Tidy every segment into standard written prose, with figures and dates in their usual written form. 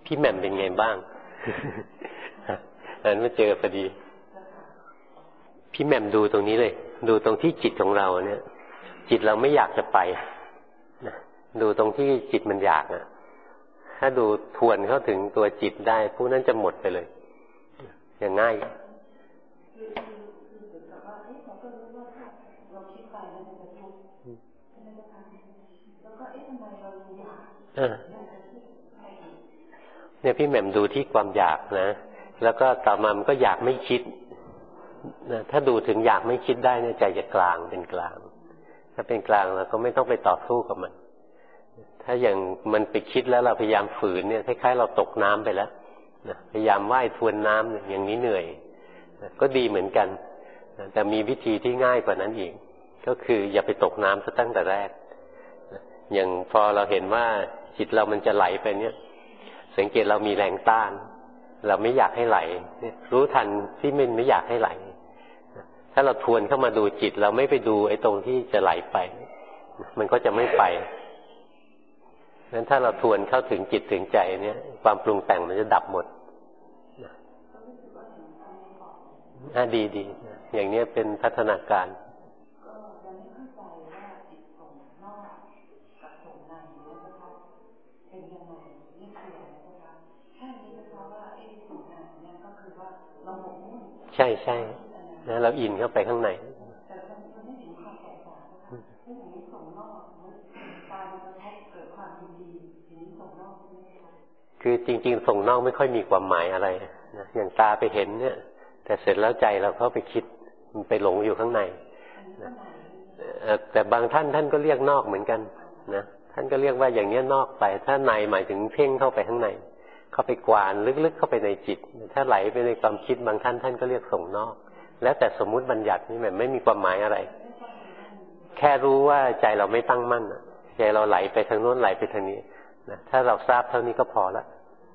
พี่แหม่มเป็นไงบ้างนั้นมาเจอพอดีพี่แหม่มดูตรงนี้เลยดูตรงที่จิตของเราเนี่ยจิตเราไม่อยากจะไปนะดูตรงที่จิตมันอยากนะถ้าดูทวนเข้าถึงตัวจิตได้ผู้นั้นจะหมดไปเลยอย่างง่ายเนี่ยพี่แหม่มดูที่ความอยากนะแล้วก็ต่อมามันก็อยากไม่คิดนะถ้าดูถึงอยากไม่คิดได้เนี่ยใจจะกลางเป็นกลางถ้าเป็นกลางเราก็ไม่ต้องไปต่อสู้กับมันถ้าอย่างมันไปคิดแล้วเราพยายามฝืนเนี่ยคล้ายๆเราตกน้ำไปแล้วนะพยายามว่ายทวนน้ำอย่างนี้เหนื่อยนะก็ดีเหมือนกันนะแต่มีวิธีที่ง่ายกว่านั้นอีกก็คืออย่าไปตกน้ำซะตั้งแต่แรกนะอย่างพอเราเห็นว่าจิตเรามันจะไหลไปเนี่ยสังเกตเรามีแรงต้านเราไม่อยากให้ไหลรู้ทันที่มันไม่อยากให้ไหลถ้าเราทวนเข้ามาดูจิตเราไม่ไปดูไอ้ตรงที่จะไหลไปมันก็จะไม่ไปงั้นถ้าเราทวนเข้าถึงจิตถึงใจเนี่ยความปรุงแต่งมันจะดับหมดดีอย่างนี้เป็นพัฒนาการใช่นะเราอินเข้าไปข้างในคือจริงๆส่งนอกไม่ค่อยมีความหมายอะไรนะอย่างตาไปเห็นเนี่ยแต่เสร็จแล้วใจเราเข้าไปคิดมันไปหลงอยู่ข้างในนะแต่บางท่านก็เรียกนอกเหมือนกันนะท่านก็เรียกว่าอย่างนี้นอกไปถ้าในหมายถึงเพ่งเข้าไปข้างในเข้าไปกวานลึกๆเข้าไปในจิตถ้าไหลไปในความคิดบางท่านก็เรียกส่งนอกแล้วแต่สมมุติบัญญัตินี่มันไม่มีความหมายอะไรแค่รู้ว่าใจเราไม่ตั้งมั่นใจเราไหลไปทางโน้นไหลไปทางนี้นะถ้าเราทราบเท่านี้ก็พอละ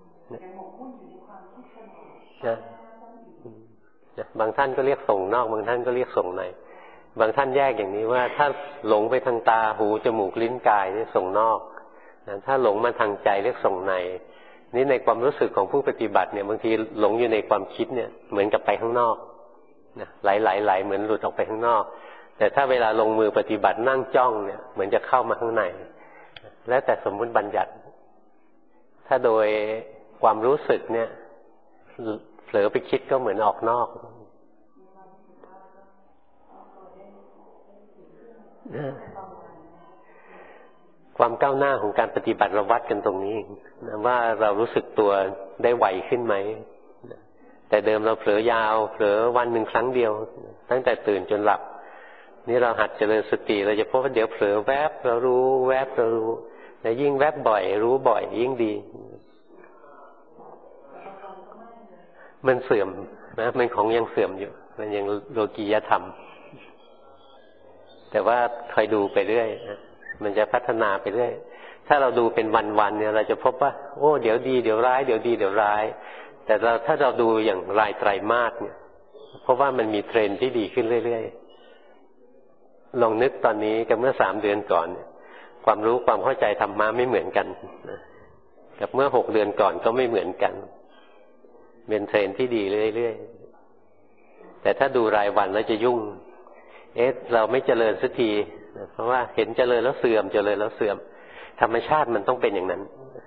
นะบางท่านก็เรียกส่งนอกบางท่านก็เรียกส่งในบางท่านแยกอย่างนี้ว่าถ้าหลงไปทางตาหูจมูกลิ้นกายนี่ส่งนอกนะถ้าหลงมาทางใจเรียกส่งในนี่ในความรู้สึกของผู้ปฏิบัติเนี่ยบางทีหลงอยู่ในความคิดเนี่ยเหมือนกับไปข้างนอกนะไหลเหมือนหลุดออกไปข้างนอกแต่ถ้าเวลาลงมือปฏิบัตินั่งจ้องเนี่ยเหมือนจะเข้ามาข้างในแล้วแต่สมมุติบัญญัติถ้าโดยความรู้สึกเนี่ยเผลอไปคิดก็เหมือนออกนอกความก้าวหน้าของการปฏิบัติเราวัดกันตรงนี้นะว่าเรารู้สึกตัวได้ไวขึ้นไหมแต่เดิมเราเผลอยาวเผลอวันหนึ่งครั้งเดียวตั้งแต่ตื่นจนหลับนี่เราหัดเจริญสติเราจะพบว่าเดี๋ยวเผลอแวบเรารู้แวบเรารู้แต่ยิ่งแวบบ่อยรู้บ่อยยิ่งดีมันเสื่อมนะมันของยังเสื่อมอยู่มันยังโลกียธรรมแต่ว่าคอยดูไปเรื่อยมันจะพัฒนาไปเรื่อยถ้าเราดูเป็นวันๆเนี่ยเราจะพบว่าโอ้เดี๋ยวดีเดี๋ยวร้ายเดี๋ยวดีเดี๋ยวร้ายแต่ถ้าเราดูอย่างรายไตรมาสเนี่ยเพราะว่ามันมีเทรนด์ที่ดีขึ้นเรื่อยๆลองนึกตอนนี้กับเมื่อ3 เดือนก่อนเนี่ยความรู้ความเข้าใจธรรมะไม่เหมือนกันกับเมื่อ6 เดือนก่อนก็ไม่เหมือนกันเป็นเทรนด์ที่ดีเรื่อยๆแต่ถ้าดูรายวันแล้วจะยุ่งเราไม่เจริญสักทีเพราะว่าเห็นเจริญแล้วเสื่อมเจริญแล้วเสื่อมธรรมชาติมันต้องเป็นอย่างนั้น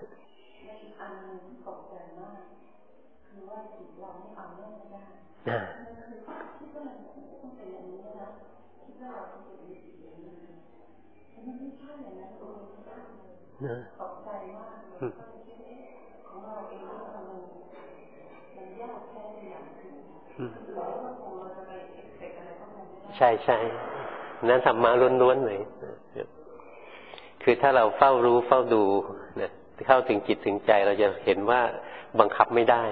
ใช่นั้นธรรมะล้วนๆเลยคือถ้าเราเฝ้ารู้เฝ้าดูเนี่ยเข้าถึงจิตถึงใจเราจะเห็นว่าบังคับไม่ได้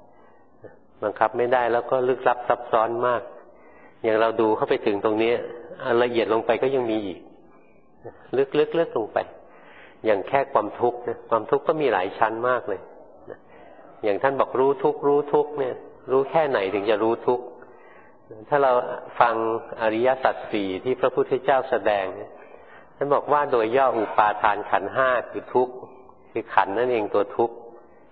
แล้วก็ลึกลับซับซ้อนมากอย่างเราดูเข้าไปถึงตรงนี้ละเอียดลงไปก็ยังมีอีกลึกลงไปอย่างแค่ความทุกข์นะความทุกข์ก็มีหลายชั้นมากเลยอย่างท่านบอกรู้ทุกข์เนี่ยรู้แค่ไหนถึงจะรู้ทุกข์ถ้าเราฟังอริยสัจ 4ที่พระพุทธเจ้าแสดงท่านบอกว่าโดยย่ออุปาทานขันธ์ 5คือทุกข์คือขันธ์นั่นเองตัวทุกข์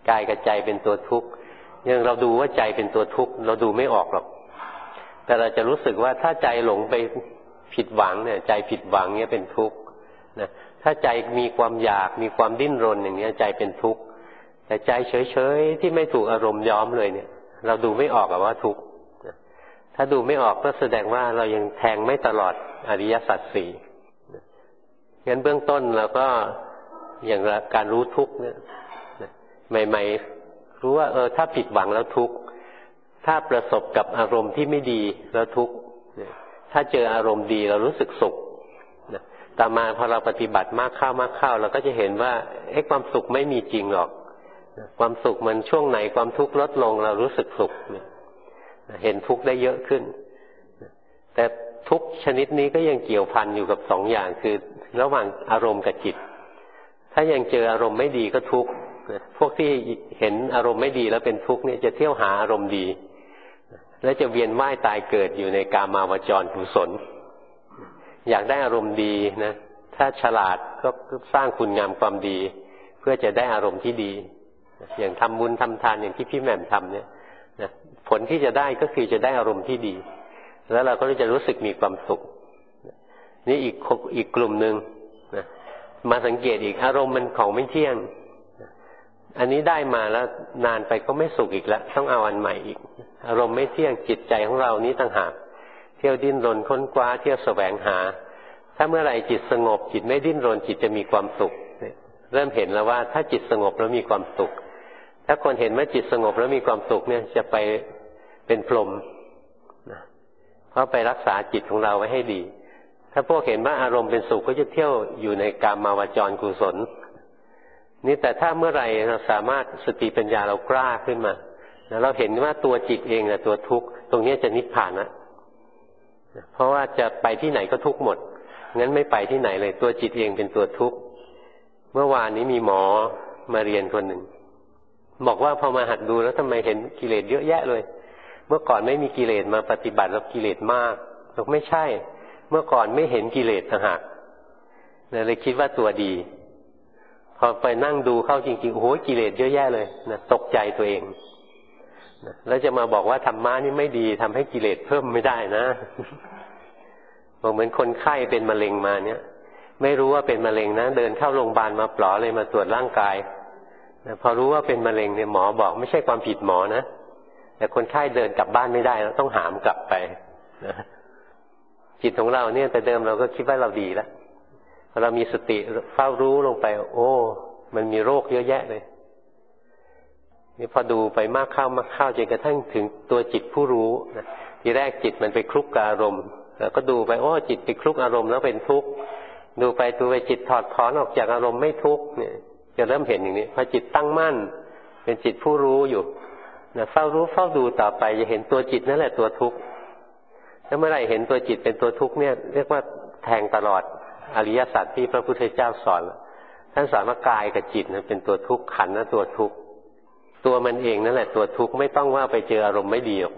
กายกับใจเป็นตัวทุกข์ยังเราดูว่าใจเป็นตัวทุกข์เราดูไม่ออกหรอกแต่เราจะรู้สึกว่าถ้าใจหลงไปผิดหวังเนี่ยใจผิดหวังเนี่ยเป็นทุกข์นะถ้าใจมีความอยากมีความดิ้นรนอย่างนี้ใจเป็นทุกข์แต่ใจเฉยๆที่ไม่ถูกอารมณ์ย้อมเลยเนี่ยเราดูไม่ออกว่าทุกข์ถ้าดูไม่ออกก็แสดงว่าเรายังแทงไม่ตลอดอริยสัจสี่งั้นเบื้องต้นเราก็อย่างการรู้ทุกข์เนี่ยใหม่ๆรู้ว่าถ้าผิดหวังแล้วทุกข์ถ้าประสบกับอารมณ์ที่ไม่ดีแล้วทุกข์ถ้าเจออารมณ์ดีเรารู้สึกสุขต่อมาพอเราปฏิบัติมากเข้าเราก็จะเห็นว่าความสุขไม่มีจริงหรอกความสุขมันช่วงไหนความทุกข์ลดลงเรารู้สึกสุขเห็นทุกข์ได้เยอะขึ้นแต่ทุกชนิดนี้ก็ยังเกี่ยวพันอยู่กับสองอย่างคือระหว่างอารมณ์กับจิตถ้ายังเจออารมณ์ไม่ดีก็ทุกข์พวกที่เห็นอารมณ์ไม่ดีแล้วเป็นทุกข์เนี่ยจะเที่ยวหาอารมณ์ดีและจะเวียนว่ายตายเกิดอยู่ในกามาวจรกุศลอยากได้อารมณ์ดีนะถ้าฉลาดก็สร้างคุณงามความดีเพื่อจะได้อารมณ์ที่ดีอย่างทำบุญทำทานอย่างที่พี่แหม่มทำเนี่ยนะผลที่จะได้ก็คือจะได้อารมณ์ที่ดีแล้วเราก็จะรู้สึกมีความสุขนี่อีกกลุ่มหนึ่งนะมาสังเกตอีกอารมณ์มันของไม่เที่ยงอันนี้ได้มาแล้วนานไปก็ไม่สุขอีกแล้วต้องเอาอันใหม่อีกอารมณ์ไม่เที่ยงจิตใจของเรานี้ต่างหากเที่ยวดิ้นรนค้นคว้าเที่ยวแสวงหาถ้าเมื่อไหร่จิตสงบจิตไม่ดิ้นรนจิตจะมีความสุขเริ่มเห็นแล้วว่าถ้าจิตสงบแล้วมีความสุขถ้าคนเห็นว่าจิตสงบแล้วมีความสุขเนี่ยจะไปเป็นพรหมเพราะไปรักษาจิตของเราไว้ให้ดีถ้าพวกเห็นว่าอารมณ์เป็นสุขก็จะเที่ยวอยู่ในกามาวจรกุศลนี่แต่ถ้าเมื่อไหร่เราสามารถสติปัญญาเรากล้าขึ้นมาแล้วเราเห็นว่าตัวจิตเองแหละตัวทุกข์ตรงนี้จะนิพพานนะเพราะว่าจะไปที่ไหนก็ทุกข์หมดงั้นไม่ไปที่ไหนเลยตัวจิตเองเป็นตัวทุกข์เมื่อวานนี้มีหมอมาเรียนคนหนึ่งบอกว่าพอมาหัดดูแล้วทำไมเห็นกิเลสเยอะแยะเลยเมื่อก่อนไม่มีกิเลสมาปฏิบัติแล้วกิเลสมากบอกไม่ใช่เมื่อก่อนไม่เห็นกิเลสต่างหากเลยคิดว่าตัวดีพอไปนั่งดูเข้าจริงๆโอ้โหกิเลสเยอะแยะเลยนะตกใจตัวเองนะแล้วจะมาบอกว่าธรรมะนี่ไม่ดีทำให้กิเลสเพิ่มไม่ได้นะบอกเหมือนคนไข้เป็นมะเร็งมาเนี่ยไม่รู้ว่าเป็นมะเร็งนะเดินเข้าโรงพยาบาลมาปลอเลยมาตรวจร่างกายนะพอรู้ว่าเป็นมะเร็งเนี่ยหมอบอกไม่ใช่ความผิดหมอนะแต่คนไข้เดินกลับบ้านไม่ได้แล้วต้องหามกลับไปนะจิตของเราเนี่ยแต่เดิมเราก็คิดว่าเราดีแล้วพอเรามีสติเฝ้ารู้ลงไปโอ้มันมีโรคเยอะแยะเลยนี่พอดูไปมากเข้าจนกระทั่งถึงตัวจิตผู้รู้นะทีแรกจิตมันไปคลุกกับอารมณ์แล้วก็ดูไปโอ้จิตไปคลุกอารมณ์แล้วเป็นทุกข์ดูไปจิตถอดถอนออกจากอารมณ์ไม่ทุกข์เนี่ยจะเริ่มเห็นอย่างนี้พอจิตตั้งมั่นเป็นจิตผู้รู้อยู่นะเฝ้ารู้เฝ้าดูต่อไปจะเห็นตัวจิตนั่นแหละตัวทุกข์ถ้าเมื่อไหร่เห็นตัวจิตเป็นตัวทุกข์เนี่ยเรียกว่าแทงตลอดอริยสัจที่พระพุทธเจ้าสอนท่านสอนว่ากายกับจิตนะเป็นตัวทุกข์ขันธ์นะตัวทุกข์ตัวมันเองนั่นแหละตัวทุกข์ไม่ต้องว่าไปเจออารมณ์ไม่ดีหรอก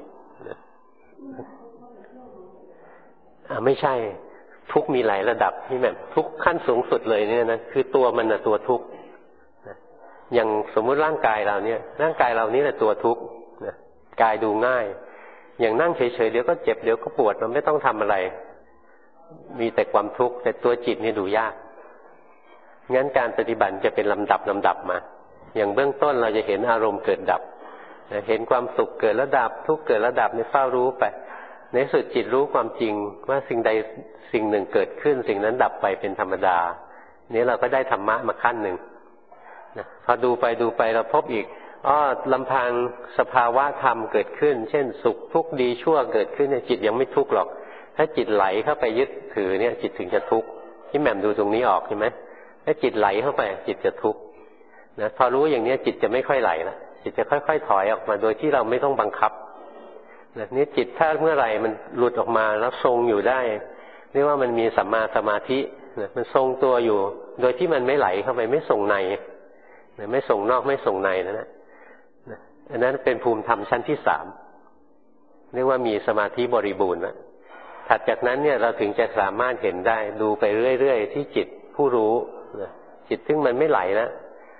ไม่ใช่ทุกข์มีหลายระดับนี่แบบทุกข์ขั้นสูงสุดเลยเนี่ยนะคือตัวมันนะตัวทุกข์อย่างสมมุติร่างกายเราเนี่ยร่างกายเรานี่แหละตัวทุกข์กายดูง่ายอย่างนั่งเฉยๆเดี๋ยวก็เจ็บเดี๋ยวก็ปวดมันไม่ต้องทำอะไรมีแต่ความทุกข์แต่ตัวจิตนี่ดูยากงั้นการปฏิบัติจะเป็นลำดับมาอย่างเบื้องต้นเราจะเห็นอารมณ์เกิดดับเห็นความสุขเกิดแล้วดับทุกข์เกิดแล้วดับในเฝ้ารู้ไปในสุดจิตรู้ความจริงว่าสิ่งใดสิ่งหนึ่งเกิดขึ้นสิ่งนั้นดับไปเป็นธรรมดานี้เราก็ได้ธรรมะมาขั้นหนึ่งพอดูไปเราพบอีกลำพังสภาวะธรรมเกิดขึ้นเช่นสุขทุกข์ดีชั่วเกิดขึ้นเนี่ยจิตยังไม่ทุกข์หรอกถ้าจิตไหลเข้าไปยึดถือเนี่ยจิตถึงจะทุกข์ที่แหม่มดูตรงนี้ออกใช่ไหมถ้าจิตไหลเข้าไปจิตจะทุกข์นะพอรู้อย่างนี้จิตจะไม่ค่อยไหลละจิตจะค่อยๆถอยออกมาโดยที่เราไม่ต้องบังคับนะนี่จิตถ้าเมื่อไหร่มันหลุดออกมาแล้วทรงอยู่ได้เรียกว่ามันมีสัมมาสมาธินะมันทรงตัวอยู่โดยที่มันไม่ไหลเข้าไปไม่ส่งในนะไม่ส่งนอกไม่ส่งในนะอันนั้นเป็นภูมิธรรมชั้นที่สามเรียกว่ามีสมาธิบริบูรณ์นะถัดจากนั้นเนี่ยเราถึงจะสามารถเห็นได้ดูไปเรื่อยๆที่จิตผู้รู้จิตซึ่งมันไม่ไหลนะ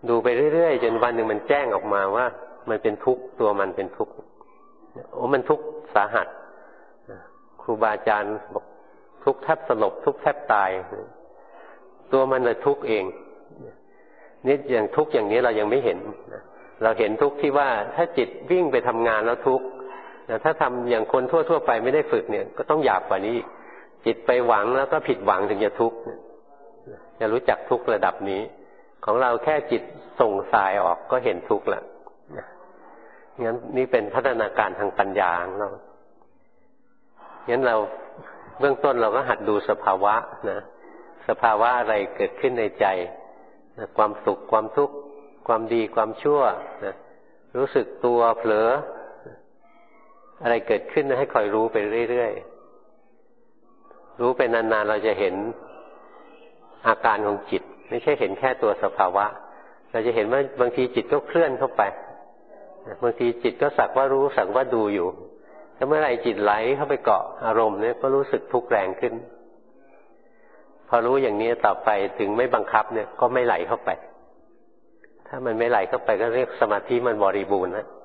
ดูไปเรื่อยๆจนวันหนึ่งมันแจ้งออกมาว่ามันเป็นทุกข์ตัวมันเป็นทุกข์โอ้มันทุกข์สาหัสครูบาอาจารย์บอกทุกข์แทบสลบทุกข์แทบตายตัวมันเลยทุกข์เองนี่อย่างทุกข์อย่างนี้เรายังไม่เห็นเราเห็นทุกข์ที่ว่าถ้าจิตวิ่งไปทำงานแล้วทุกข์ถ้าทำอย่างคนทั่วๆไปไม่ได้ฝึกเนี่ยก็ต้องหยาบกว่านี้จิตไปหวังแล้วก็ผิดหวังถึงจะทุกข์จะรู้จักทุกข์ระดับนี้ของเราแค่จิตส่งสายออกก็เห็นทุกข์ละงั้นนี่เป็นพัฒนาการทางปัญญาของเรางั้นเราเบื้องต้นเราก็หัดดูสภาวะนะสภาวะอะไรเกิดขึ้นในใจนะความสุขความทุกข์ความดีความชั่วนะรู้สึกตัวเผลออะไรเกิดขึ้นให้คอยรู้ไปเรื่อยๆรู้ไปนานๆเราจะเห็นอาการของจิตไม่ใช่เห็นแค่ตัวสภาวะเราจะเห็นว่าบางทีจิตก็เคลื่อนเข้าไปบางทีจิตก็สักว่ารู้สักว่าดูอยู่ถ้าเมื่อไหร่จิตไหลเข้าไปเกาะอารมณ์เนี่ยก็รู้สึกทุกข์แรงขึ้นพอรู้อย่างนี้ต่อไปถึงไม่บังคับเนี่ยก็ไม่ไหลเข้าไปถ้ามันไม่ไหลเข้าไปก็เรียกสมาธิมันบริบูรณ์นะ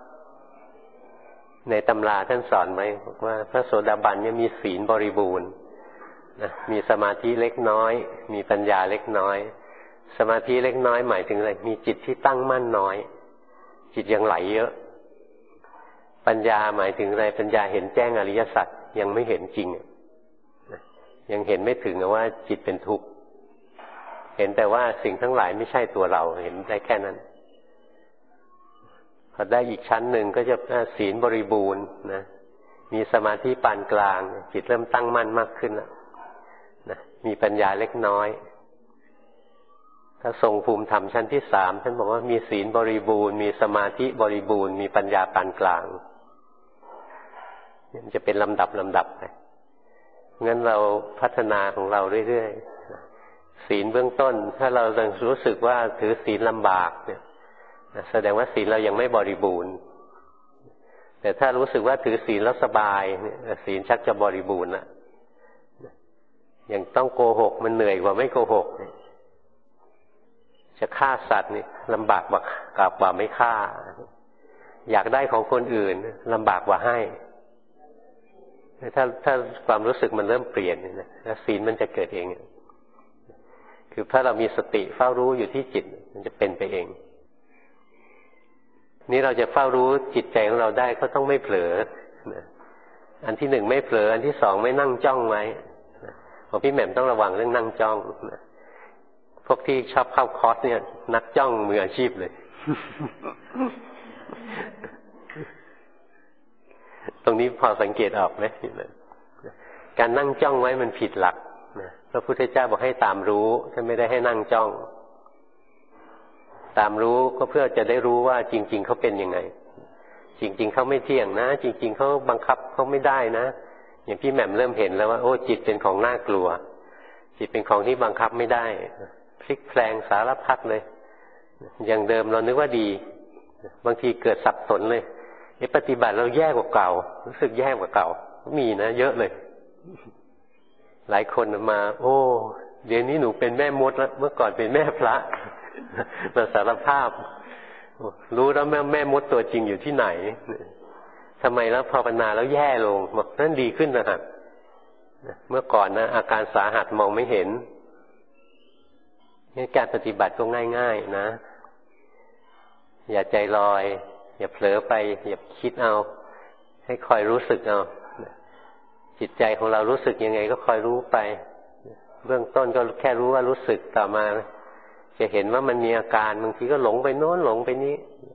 ในตำราท่านสอนไว้ว่าพระโสดาบันเนี่ยมีศีลบริบูรณ์นะมีสมาธิเล็กน้อยมีปัญญาเล็กน้อยสมาธิเล็กน้อยหมายถึงอะไรมีจิตที่ตั้งมั่นน้อยจิตยังไหลเยอะปัญญาหมายถึงอะไรปัญญาเห็นแจ้งอริยสัจยังไม่เห็นจริงยังเห็นไม่ถึงว่าจิตเป็นทุกข์เห็นแต่ว่าสิ่งทั้งหลายไม่ใช่ตัวเราเห็นได้แค่นั้นพอได้อีกชั้นหนึ่งก็จะศีลบริบูรณ์นะมีสมาธิปานกลางจิตเริ่มตั้งมั่นมากขึ้นแล้วนะมีปัญญาเล็กน้อยถ้าทรงภูมิธรรมชั้นที่สามท่านบอกว่ามีศีลบริบูรณ์มีสมาธิบริบูรณ์มีปัญญาปานกลางมันจะเป็นลำดับไปงั้นเราพัฒนาของเราเรื่อยๆศีลเบื้องต้นถ้าเรารู้สึกว่าถือศีลลำบากเนี่ยแสดงว่าศีลเรายังไม่บริบูรณ์แต่ถ้ารู้สึกว่าถือศีลแล้วสบายศีลชักจะบริบูรณ์ละอย่างต้องโกหกมันเหนื่อยกว่าไม่โกหกจะฆ่าสัตว์นี่ลำบากกว่าไม่ฆ่าอยากได้ของคนอื่นลำบากกว่าให้ถ้าความรู้สึกมันเริ่มเปลี่ยนนะแล้วศีลมันจะเกิดเองคือถ้าเรามีสติเฝ้ารู้อยู่ที่จิตมันจะเป็นไปเองนี่เราจะเฝ้ารู้จิตใจของเราได้ก็ต้องไม่เผลออันที่หนึ่งไม่เผลออันที่สองไม่นั่งจ้องไว้ของพี่แหม่มต้องระวังเรื่องนั่งจ้องพวกที่ชอบเข้าคอร์สเนี่ยนักจ้องมืออาชีพเลยตรงนี้พอสังเกตออกไหมการนั่งจ้องไว้มันผิดหลักนะพระพุทธเจ้าบอกให้ตามรู้ท่านไม่ได้ให้นั่งจ้องตามรู้ก็เพื่อจะได้รู้ว่าจริงๆเขาเป็นยังไงจริงๆเขาไม่เที่ยงนะจริงๆเขาบังคับเขาไม่ได้นะอย่างพี่แหม่มเริ่มเห็นแล้วว่าโอ้จิตเป็นของน่ากลัวจิตเป็นของที่บังคับไม่ได้พลิกแปลงสารพัดเลยอย่างเดิมเรานึกว่าดีบางทีเกิดสับสนเลยปฏิบัติเราแย่กว่าเก่ารู้สึกแย่กว่าเก่ามีนะเยอะเลยหลายคนมาโอ้เดี๋ยวนี้หนูเป็นแม่มดแล้วเมื่อก่อนเป็นแม่พระมาสารภาพรู้แล้วแม่มดตัวจริงอยู่ที่ไหนทำไมแล้วภาวนาแล้วแย่ลงบอกนั่นดีขึ้นนะครับเมื่อก่อนนะอาการสาหัสมองไม่เห็นการปฏิบัติก็ง่ายๆนะอย่าใจลอยอย่าเผลอไปอย่าคิดเอาให้คอยรู้สึกเอาจิตใจของเรารู้สึกยังไงก็คอยรู้ไปเบื้องต้นก็แค่รู้ว่ารู้สึกต่อมาจะเห็นว่ามันมีอาการบางทีก็หลงไปโน้นหลงไปนี้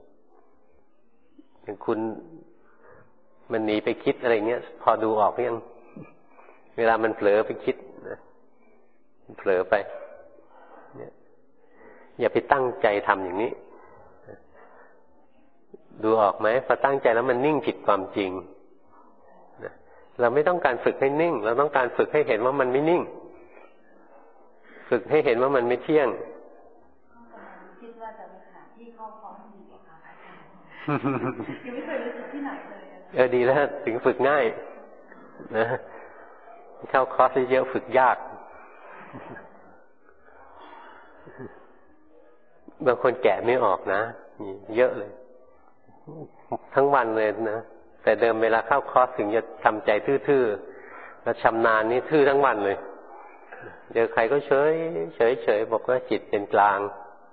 อย่างคุณมันหนีไปคิดอะไรเงี้ยพอดูออกยังเวลามันเผลอไปคิดนะเผลอไปเนี่ยอย่าไปตั้งใจทำอย่างนี้ดูออกไหมพอตั้งใจแล้วมันนิ่งผิดความจริงเราไม่ต้องการฝึกให้นิ่งเราต้องการฝึกให้เห็นว่ามันไม่นิ่งฝึกให้เห็นว่ามันไม่เที่ยงคิดว่าจะไปหาที่เข้าคอร์สดีกว่าค่ะยังไม่เคยรู้สึกที่ไหนเลยดีแล้วถึงฝึกง่ายนะเข้าคอร์สเยอะฝึกยากบางคนแกะไม่ออกนะมีเยอะเลยทั้งวันเลยนะแต่เดิมเวลาเข้าคอร์สถึงจะทำใจทื่อๆแล้วชำนาญนี่ทื่อทั้งวันเลยเจอใครก็เฉยบอกว่าจิตเป็นกลาง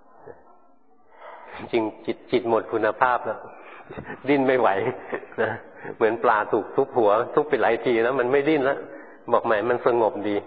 จริงจิตหมดคุณภาพแล้วดิ้นไม่ไหวนะเหมือนปลาถูกทุบหัวทุบไปหลายทีแล้วมันไม่ดิ้นแล้วบอกใหม่มันสงบดี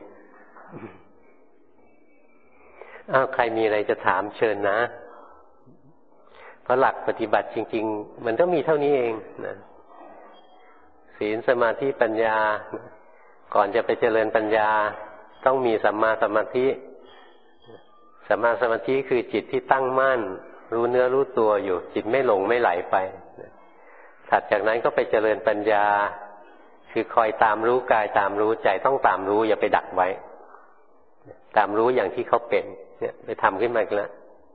ใครมีอะไรจะถามเชิญนะเพราะหลักปฏิบัติจริงๆมันต้องมีเท่านี้เองนะศีลสมาธิปัญญาก่อนจะไปเจริญปัญญาต้องมีสัมมาสมาธิสัมมาสมาธิคือจิตที่ตั้งมั่นรู้เนื้อรู้ตัวอยู่จิตไม่หลงไม่ไหลไปถัดจากนั้นก็ไปเจริญปัญญาคือคอยตามรู้กายตามรู้ใจต้องตามรู้อย่าไปดักไว้ตามรู้อย่างที่เขาเป็นเนี่ยไปทำขึ้นมาอีกแล้ว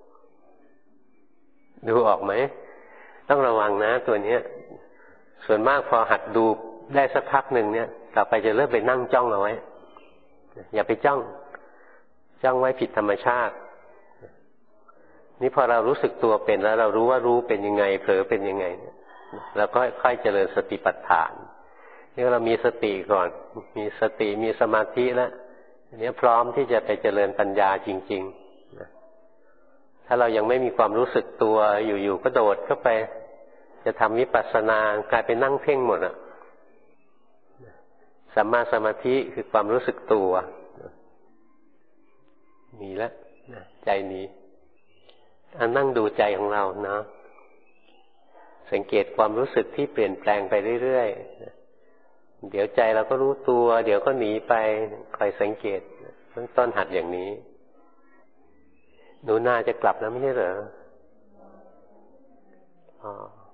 ดูออกไหมต้องระวังนะตัวเนี้ยส่วนมากพอหัดดูได้สักพักหนึ่งเนี่ยต่อไปจะเริ่มไปนั่งจ้องเอาไว้อย่าไปจ้องไว้ผิดธรรมชาตินี่พอเรารู้สึกตัวเป็นแล้วเรารู้ว่ารู้เป็นยังไงเผลอเป็นยังไงเราก็ค่อยเจริญสติปัฏฐานนี่เรามีสติก่อนมีสติมีสมาธิแล้วอันนี้พร้อมที่จะไปเจริญปัญญาจริงๆถ้าเรายังไม่มีความรู้สึกตัวอยู่ๆก็โดดเข้าไปจะทำวิปัสสนากลายเป็นนั่งเพ่งหมดอ่ะสัมมาสมาธิคือความรู้สึกตัวมีแล้วใจนี้นั่งดูใจของเราเนาะสังเกตความรู้สึกที่เปลี่ยนแปลงไปเรื่อยๆเดี๋ยวใจเราก็รู้ตัวเดี๋ยวก็หนีไปคอยสังเกตเบื้องต้นหัดอย่างนี้หนูน่าจะกลับแล้วไม่ใช่เหรออ๋อ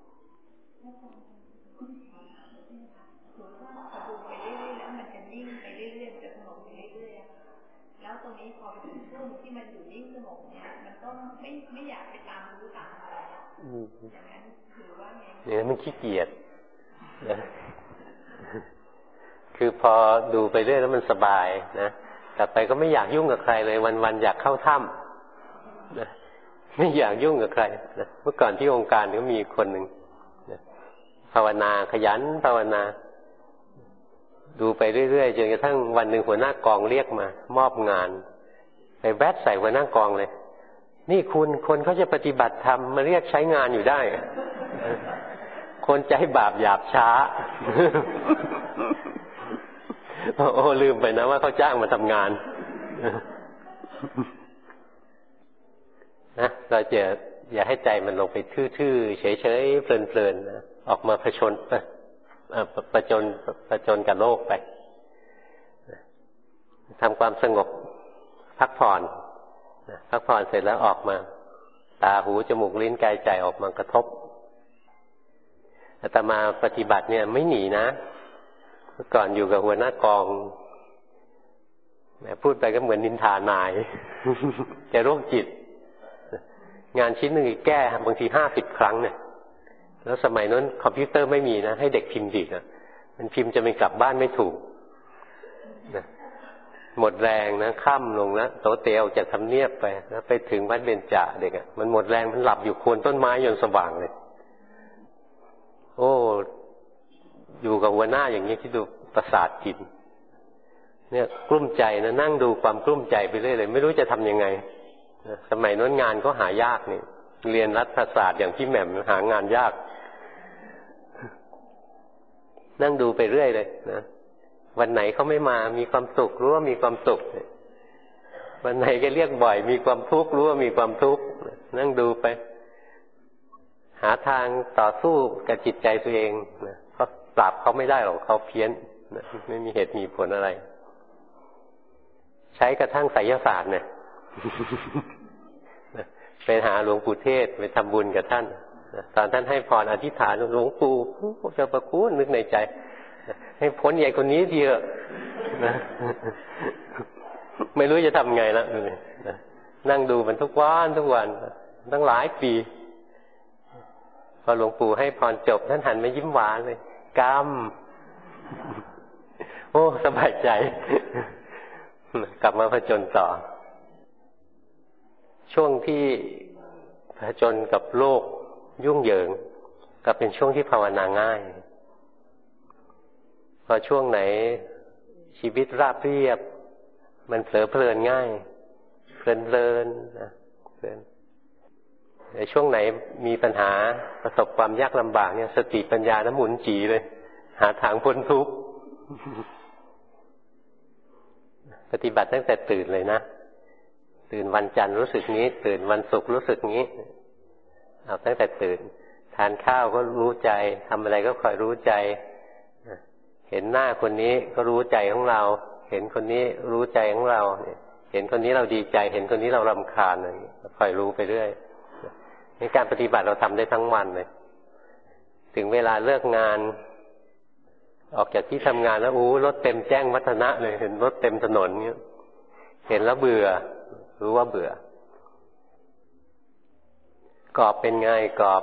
เนี่ยมันขี้เกียจนะคือพอดูไปเรื่อยแล้วมันสบายนะกลับไปก็ไม่อยากยุ่งกับใครเลยวันๆอยากเข้าถ้ำนะไม่อยากยุ่งกับใครนะเมื่อก่อนที่องค์การก็มีคนหนึ่งนะภาวนาขยันภาวนาดูไปเรื่อยๆจนกระทั่งวันหนึ่งหัวหน้ากองเรียกมามอบงานไปแวดใส่หัวหน้ากองเลยนี่คุณคนเขาจะปฏิบัติธรรมมาเรียกใช้งานอยู่ได้คนใจบาปหยาบช้าโอ้ลืมไปนะว่าเขาจ้างมาทำงานนะเราจะอย่าให้ใจมันลงไปทื่อๆเฉยๆเพลินๆนะออกมาผจญกับโลกไปทำความสงบพักผ่อนเสร็จแล้วออกมาตาหูจมูกลิ้นกายใจออกมากระทบอาตมาปฏิบัติเนี่ยไม่หนีนะเมื่อก่อนอยู่กับหัวหน้ากองพูดไปก็เหมือนนินทานายจะโรคจิตงานชิ้นหนึ่งแก้บางที50 ครั้งเนี่ยแล้วสมัยนั้นคอมพิวเตอร์ไม่มีนะให้เด็กพิมพ์ดีนะมันพิมพ์จะไม่กลับบ้านไม่ถูกนะหมดแรงนะค่ำลงแล้วโตเตียวจากทำเนียบไปแล้วไปถึงวัดเบญจเด็กมันหมดแรงมันหลับอยู่โคนต้นไม้จนสว่างเลยโอ้อยู่กับหัวหน้าอย่างนี้ที่ดูประสาทกินเนี่ยกลุ้มใจนะนั่งดูความกลุ้มใจไปเรื่อยเลยไม่รู้จะทำยังไงสมัยนั้นงานก็หายากนี่เรียนรัฐศาสตร์อย่างพี่แหม่มหางานยากนั่งดูไปเรื่อยเลยนะวันไหนเขาไม่มามีความสุขรู้ว่ามีความสุขวันไหนก็เรียกบ่อยมีความทุกข์รู้ว่ามีความทุกข์นั่งดูไปหาทางต่อสู้กับจิตใจตัวเองนะเพราะปราบเขาไม่ได้หรอกเขาเพี้ยนนะไม่มีเหตุมีผลอะไรใช้กระทั่งไสยศาสตร์เนี่ยไปหาหลวงปู่เทศไปทำบุญกับท่านตอนท่านให้พรอธิษฐานหลวงปู่เจ้าประคุณนึกในใจให้พ้นใหญ่คนนี้ทีเถอะไม่รู้จะทำไงแล้วนั่งดูมันทุกวันตั้งหลายปีพอหลวงปู่ให้พรจบท่านหันมายิ้มหวานเลยกรรมโอ้สบายใจกลับมาผจญต่อช่วงที่ผจญกับโลกยุ่งเหยิงก็เป็นช่วงที่ภาวนาง่ายพอช่วงไหนชีวิตราบเรียบมันเผลอเพลินง่ายเพลินนะเพลินในช่วงไหนมีปัญหาประสบความยากลำบากเนี่ยสติปัญญาน้ำหมุนจีเลยหาทางพ้นทุกข์ปฏิบัติตั้งแต่ตื่นเลยนะตื่นวันจันทร์รู้สึกนี้ตื่นวันศุกร์รู้สึกนี้เอาตั้งแต่ตื่นทานข้าวก็รู้ใจทำอะไรก็คอยรู้ใจเห็นหน้าคนนี้ก็รู้ใจของเราเห็นคนนี้รู้ใจของเราเห็นคนนี้เราดีใจเห็นคนนี้เรารำคาญคอยรู้ไปเรื่อยในการปฏิบัติเราทำได้ทั้งวันเลยถึงเวลาเลิกงานออกจากที่ทำงานแล้วรถเต็มแจ้งวัฒนะเลยเห็นรถเต็มถนนเงี้ยเห็นแล้วเบื่อรู้ว่าเบื่อกรอบเป็นไงกรอบ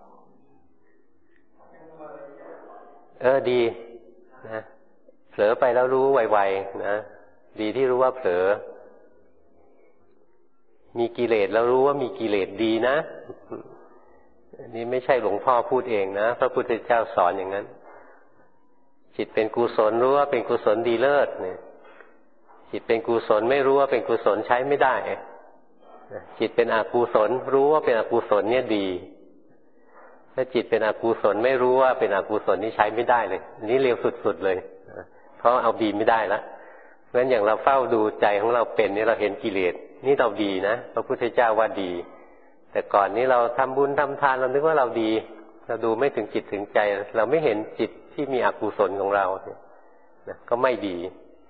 ดีนะเผลอไปแล้วรู้ไวๆนะดีที่รู้ว่าเผลอมีกิเลสแล้วรู้ว่ามีกิเลสดีนะนี่ไม่ใช่หลวงพ่อพูดเองนะพระพุทธเจ้าสอนอย่างนั้นจิตเป็นกุศลรู้ว่าเป็นกุศลดีเลิศเนี่ยจิตเป็นกุศลไม่รู้ว่าเป็นกุศลใช้ไม่ได้จิตเป็นอกุศลรู้ว่าเป็นอกุศลเนี่ยดีถ้าจิตเป็นอกุศลไม่รู้ว่าเป็นอกุศลนี่ใช้ไม่ได้เลยนี่เร็วสุดๆเลยเพราะเอาดีไม่ได้ละเพราะฉะนั้นอย่างเราเฝ้าดูใจของเราเป็นนี่เราเห็นกิเลสนี่เราดีนะพระพุทธเจ้าว่าดีแต่ก่อนนี้เราทำบุญทำทานเรานึกว่าเราดีเราดูไม่ถึงจิตถึงใจเราไม่เห็นจิตที่มีอกุศลของเราก็ไม่ดี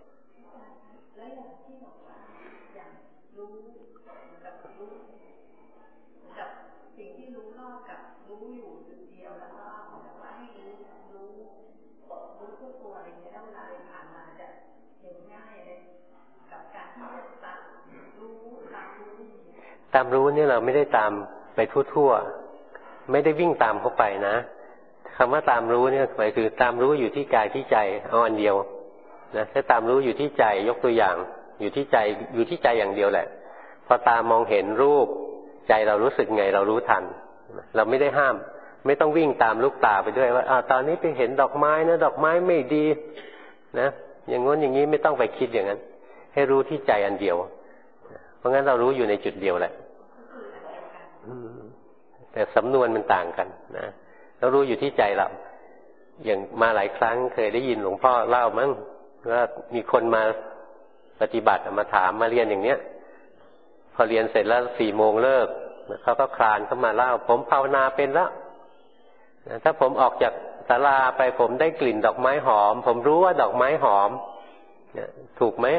ตามรู้เนี่ยเราไม่ได้ตามไปทั่วๆไม่ได้วิ่งตามเข้าไปนะคำว่าตามรู้เนี่ยหมายถึงตามรู้อยู่ที่กายที่ใจเอาอันเดียวนะถ้าตามรู้อยู่ที่ใจยกตัวอย่างอยู่ที่ใจอย่างเดียวแหละพอตามองเห็นรูปใจเรารู้สึกไงเรารู้ทันเราไม่ได้ห้ามไม่ต้องวิ่งตามลูกตาไปด้วยว่าตอนนี้ไปเห็นดอกไม้นะดอกไม้ไม่ดีนะอย่างง้นอย่างนี้ไม่ต้องไปคิดอย่างนั้นให้รู้ที่ใจอันเดียวเพราะงั้นเรารู้อยู่ในจุดเดียวแหละแต่สำนวนมันต่างกันนะเรารู้อยู่ที่ใจเราอย่างมาหลายครั้งเคยได้ยินหลวงพ่อเล่ามั้งว่ามีคนมาปฏิบัติมาถามมาเรียนอย่างเนี้ยพอเรียนเสร็จแล้ว4 โมงเลิกเขาก็คลานเข้ามาเล่าผมภาวนาเป็นแล้วถ้าผมออกจากศาลาไปผมได้กลิ่นดอกไม้หอมผมรู้ว่าดอกไม้หอมถูกไหม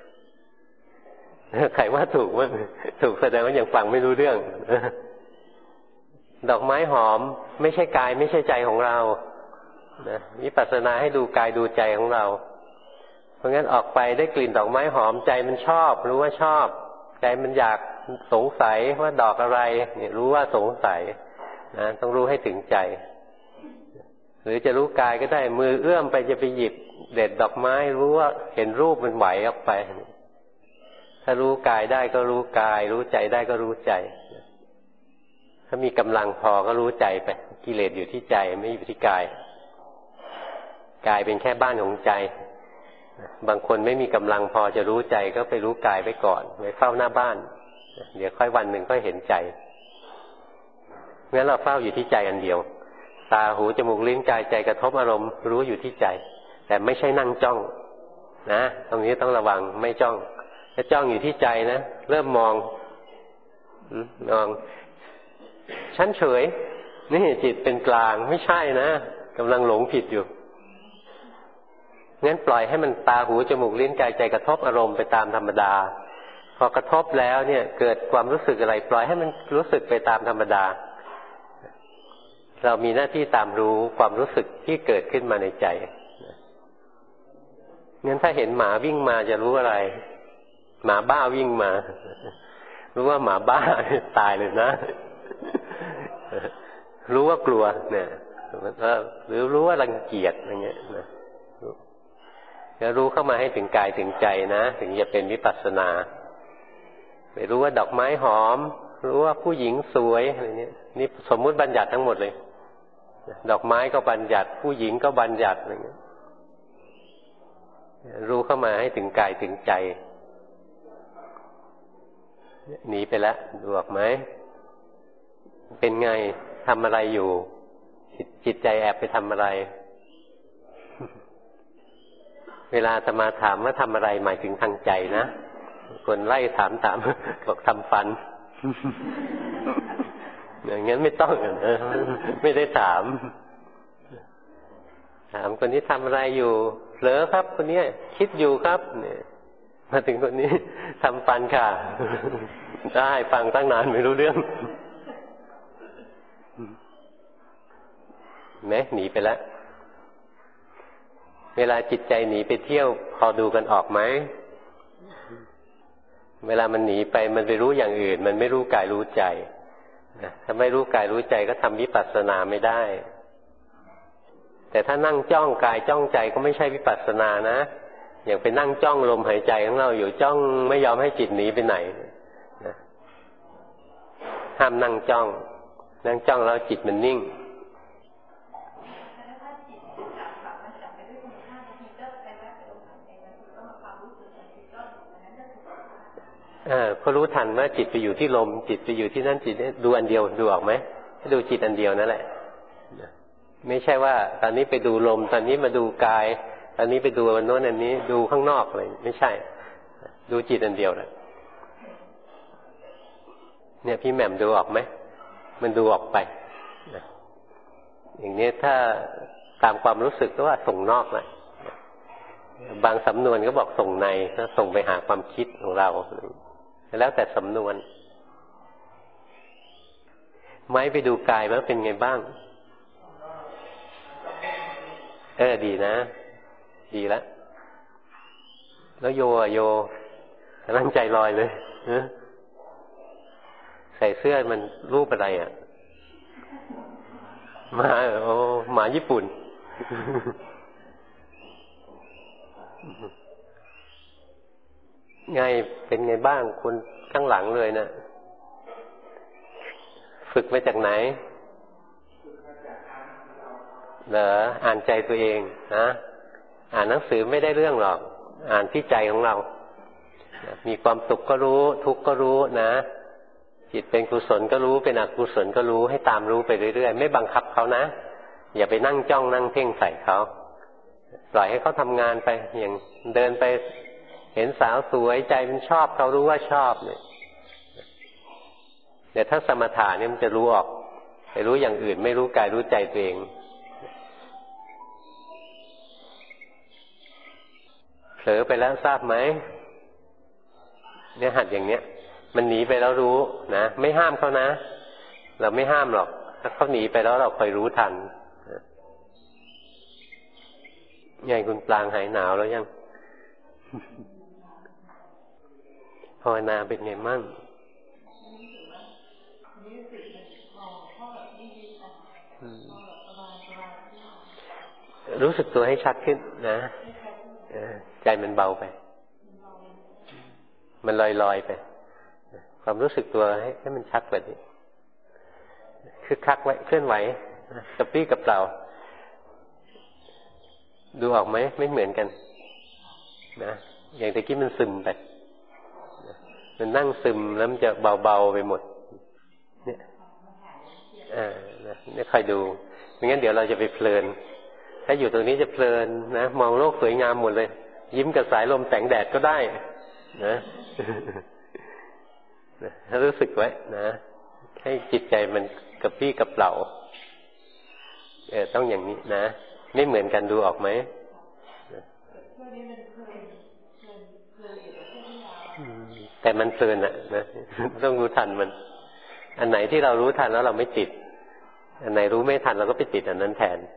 ใครว่าถูกมั้งถูกแสดงว่ายังฟังไม่รู้เรื่องดอกไม้หอมไม่ใช่กายไม่ใช่ใจของเรานะวิปัสสนาให้ดูกายดูใจของเราเพราะงั้นออกไปได้กลิ่นดอกไม้หอมใจมันชอบรู้ว่าชอบใจมันอยากสงสัยว่าดอกอะไรเนี่ยรู้ว่าสงสัยนะต้องรู้ให้ถึงใจหรือจะรู้กายก็ได้มือเอื้อมไปจะไปหยิบเด็ดดอกไม้รู้ว่าเห็นรูปมันไหวออกไปถ้ารู้กายได้ก็รู้กายรู้ใจได้ก็รู้ใจถ้ามีกำลังพอก็รู้ใจไปกิเลสอยู่ที่ใจไม่อยู่ที่กายกายเป็นแค่บ้านของใจบางคนไม่มีกำลังพอจะรู้ใจก็ไปรู้กายไปก่อนไว้เฝ้าหน้าบ้านเดี๋ยวค่อยวันหนึ่งก็เห็นใจงั้นเราเฝ้าอยู่ที่ใจอันเดียวตาหูจมูกลิ้นกายใจกระทบอารมณ์รู้อยู่ที่ใจแต่ไม่ใช่นั่งจ้องนะตรงนี้ต้องระวังไม่จ้องถ้าจ้องอยู่ที่ใจนะเริ่มมองฉันเฉยนี่จิตเป็นกลางไม่ใช่นะกำลังหลงผิดอยู่งั้นปล่อยให้มันตาหูจมูกลิ้นกายใจกระทบอารมณ์ไปตามธรรมดาพอกระทบแล้วเนี่ยเกิดความรู้สึกอะไรปล่อยให้มันรู้สึกไปตามธรรมดาเรามีหน้าที่ตามรู้ความรู้สึกที่เกิดขึ้นมาในใจงั้นถ้าเห็นหมาวิ่งมาจะรู้อะไรหมาบ้าวิ่งมารู้ว่าหมาบ้าตายเลยนะรู้ว่ากลัวเนี่ยหรือรู้ว่ารังเกียจอะไรเงี้ยนะแล้วรู้เข้ามาให้ถึงกายถึงใจนะถึงจะเป็นวิปัสสนาไปรู้ว่าดอกไม้หอมรู้ว่าผู้หญิงสวยอะไรเนี่ยนี่สมมุติบัญญัติทั้งหมดเลยดอกไม้ก็บัญญัติผู้หญิงก็บัญญัติอะไรเงี้ยรู้เข้ามาให้ถึงกายถึงใจหนีไปแล้วดูออกไหมเป็นไงทำอะไรอยู่จิตใจแอบไปทำอะไรเวลาอาตมาถามว่าทำอะไรหมายถึงทางใจนะคนไล่ถามบอกทำฟันอย่างงั้นไม่ต้องไม่ได้ถามคนนี้ทำอะไรอยู่เผลอครับคนนี้คิดอยู่ครับเนี่ยมาถึงคนนี้ทำฟันค่ะได้ฟังตั้งนานไม่รู้เรื่องแม้หนีไปแล้วเวลาจิตใจหนีไปเที่ยวพอดูกันออกไหมเวลามันหนีไปมันไปรู้อย่างอื่นมันไม่รู้กายรู้ใจถ้าไม่รู้กายรู้ใจก็ทำวิปัสสนาไม่ได้แต่ถ้านั่งจ้องกายจ้องใจก็ไม่ใช่วิปัสสนานะอย่างไปนั่งจ้องลมหายใจของเราอยู่จ้องไม่ยอมให้จิตหนีไปไหนห้ามนั่งจ้องแล้วจิตมันนิ่งพอรู้ทันว่าจิตไปอยู่ที่ลมจิตไปอยู่ที่นั่นจิตดูอันเดียวดูออกไหมให้ดูจิตอันเดียวนั่นแหละไม่ใช่ว่าตอนนี้ไปดูลมตอนนี้มาดูกายตอนนี้ไปดูอันโน้นอันนี้ดูข้างนอกเลยไม่ใช่ดูจิตอันเดียวแหละเนี่ยพี่แหม่มดูออกไหมมันดูออกไปอย่างนี้ถ้าตามความรู้สึกก็ว่าส่งนอกแหละบางสำนวนก็บอกส่งในก็ส่งไปหาความคิดของเราแล้วแต่สำนวนไม้ไปดูกายมันเป็นไงบ้างดีนะดีแล้วแล้วโยตั้งใจลอยเลยใส่เสื้อมันรูปอะไรอ่ะหมาญี่ปุ่นไงเป็นไงบ้างคุณข้างหลังเลยนะฝึกมาจากไหนเหรออ่านใจตัวเองนะอ่านหนังสือไม่ได้เรื่องหรอกอ่านที่ใจของเรามีความสุขก็รู้ทุกข์ก็รู้นะจิตเป็นกุศลก็รู้เป็นอกุศลก็รู้ให้ตามรู้ไปเรื่อยๆไม่บังคับเขานะอย่าไปนั่งจ้องนั่งเพ่งใส่เขาปล่อยให้เขาทำงานไปอย่างเดินไปเห็นสาวสวยใจมันชอบเขารู้ว่าชอบเนี่ยแต่ถ้าสมถะเนี่ยมันจะรู้ออกไปรู้อย่างอื่นไม่รู้กายรู้ใจตัวเองเผลอไปแล้วทราบไหมเนี่ยหัดอย่างเนี้ยมันหนีไปแล้วรู้นะไม่ห้ามเขานะเราไม่ห้ามหรอกถ้าเขาหนีไปแล้วเราคอยรู้ทันไงคุณปลางหายหนาวแล้วยังภาวนาเป็นไงมั่งรู้สึกตัวให้ชัดขึ้นนะใจมันเบาไปมันลอยไปความรู้สึกตัวให้มันชัดกว่านี้คือคักไว้เคลื่อนไหวกระปรี้กระเปร่าดูออกไหมไม่เหมือนกันนะอย่างตะกี้มันซึมไปมันนั่งซึมแล้วมันจะเบาๆไปหมดเนี่ยนี่คอยดูไม่งั้นเดี๋ยวเราจะไปเพลินถ้าอยู่ตรงนี้จะเพลินนะมองโลกสวยงามหมดเลยยิ้มกับสายลมแสงแดดก็ได้นะรู้สึกไว้นะให้จิตใจมันกระปรี้กระเปร่าต้องอย่างนี้นะไม่เหมือนกันดูออกไหมแต่มันเพลินนะต้องรู้ทันมันอันไหนที่เรารู้ทันแล้วเราไม่ติดอันไหนรู้ไม่ทันเราก็ไปติดอันนั้นแทน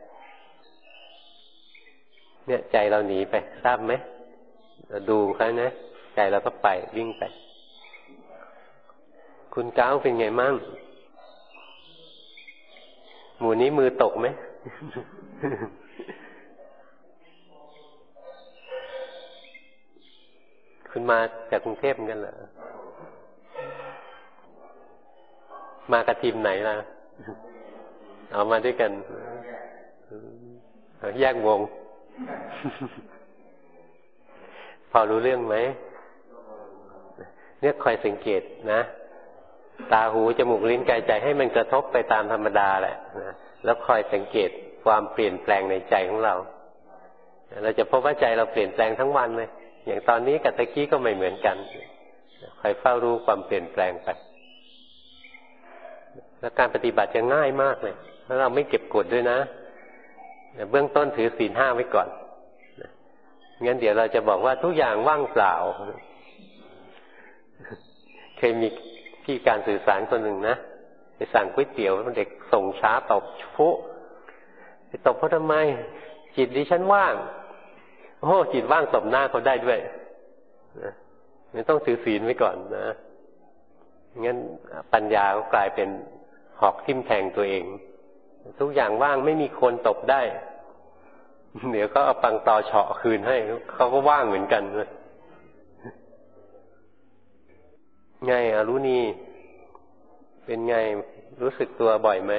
เนี่ยใจเราหนีไปทราบไหมเราดูเขานะใจเราก็ไปวิ่งไปคุณก้าวเป็นไงมั่งหมู่นี้มือตกไหม คุณมาจากกรุงเทพกันเหรอมากับทีมไหนล่ะเอามาด้วยกันแยกวงพอรู้เรื่องไหมเนี่ยคอยสังเกตนะตาหูจมูกลิ้นกายใจให้มันกระทบไปตามธรรมดาแหละนะแล้วคอยสังเกตความเปลี่ยนแปลงในใจของเราเราจะพบว่าใจเราเปลี่ยนแปลงทั้งวันเลยอย่างตอนนี้กับตะกี้ก็ไม่เหมือนกันคอยเฝ้ารู้ความเปลี่ยนแปลงไปแล้วการปฏิบัติจะง่ายมากเลยเพราะเราไม่เก็บกดด้วยนะเบื้องต้นถือศีล 5ไว้ก่อนงั้นเดี๋ยวเราจะบอกว่าทุกอย่างว่างเปล่าเคยมีพี่การสื่อสารคนหนึ่งนะไปสั่งก๋วยเตี๋ยวเด็กส่งช้าตบฟุไปตบเพราะทำไมจิตดิฉันว่างโอ้จิตว่างตบหน้าเขาได้ด้วยนะไม่ต้องถือศีลไว้ก่อนนะงั้นปัญญาก็กลายเป็นหอกทิ่มแทงตัวเองทุกอย่างว่างไม่มีคนตบได้เดี๋ยวก็เอาปังตอเฉาะคืนให้เขาก็ว่างเหมือนกันเลยไงอรุณีเป็นไงรู้สึกตัวบ่อยไหม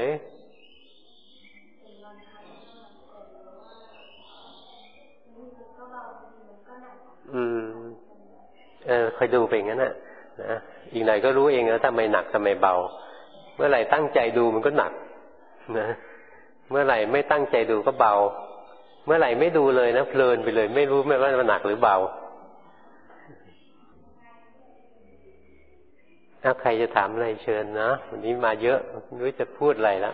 คอยดูไปงั้นนะอีกหน่อยก็รู้เองแล้วทำไมหนักทำไมเบาเมื่อไหร่ตั้งใจดูมันก็หนักนะเมื่อไหร่ไม่ตั้งใจดูก็เบาเมื่อไหร่ไม่ดูเลยนะเพลินไปเลยไม่รู้ไม่ว่ามันหนักหรือเบาถ้าใครจะถามอะไรเชิญนะวันนี้มาเยอะไม่รู้จะพูดอะไรแล้ว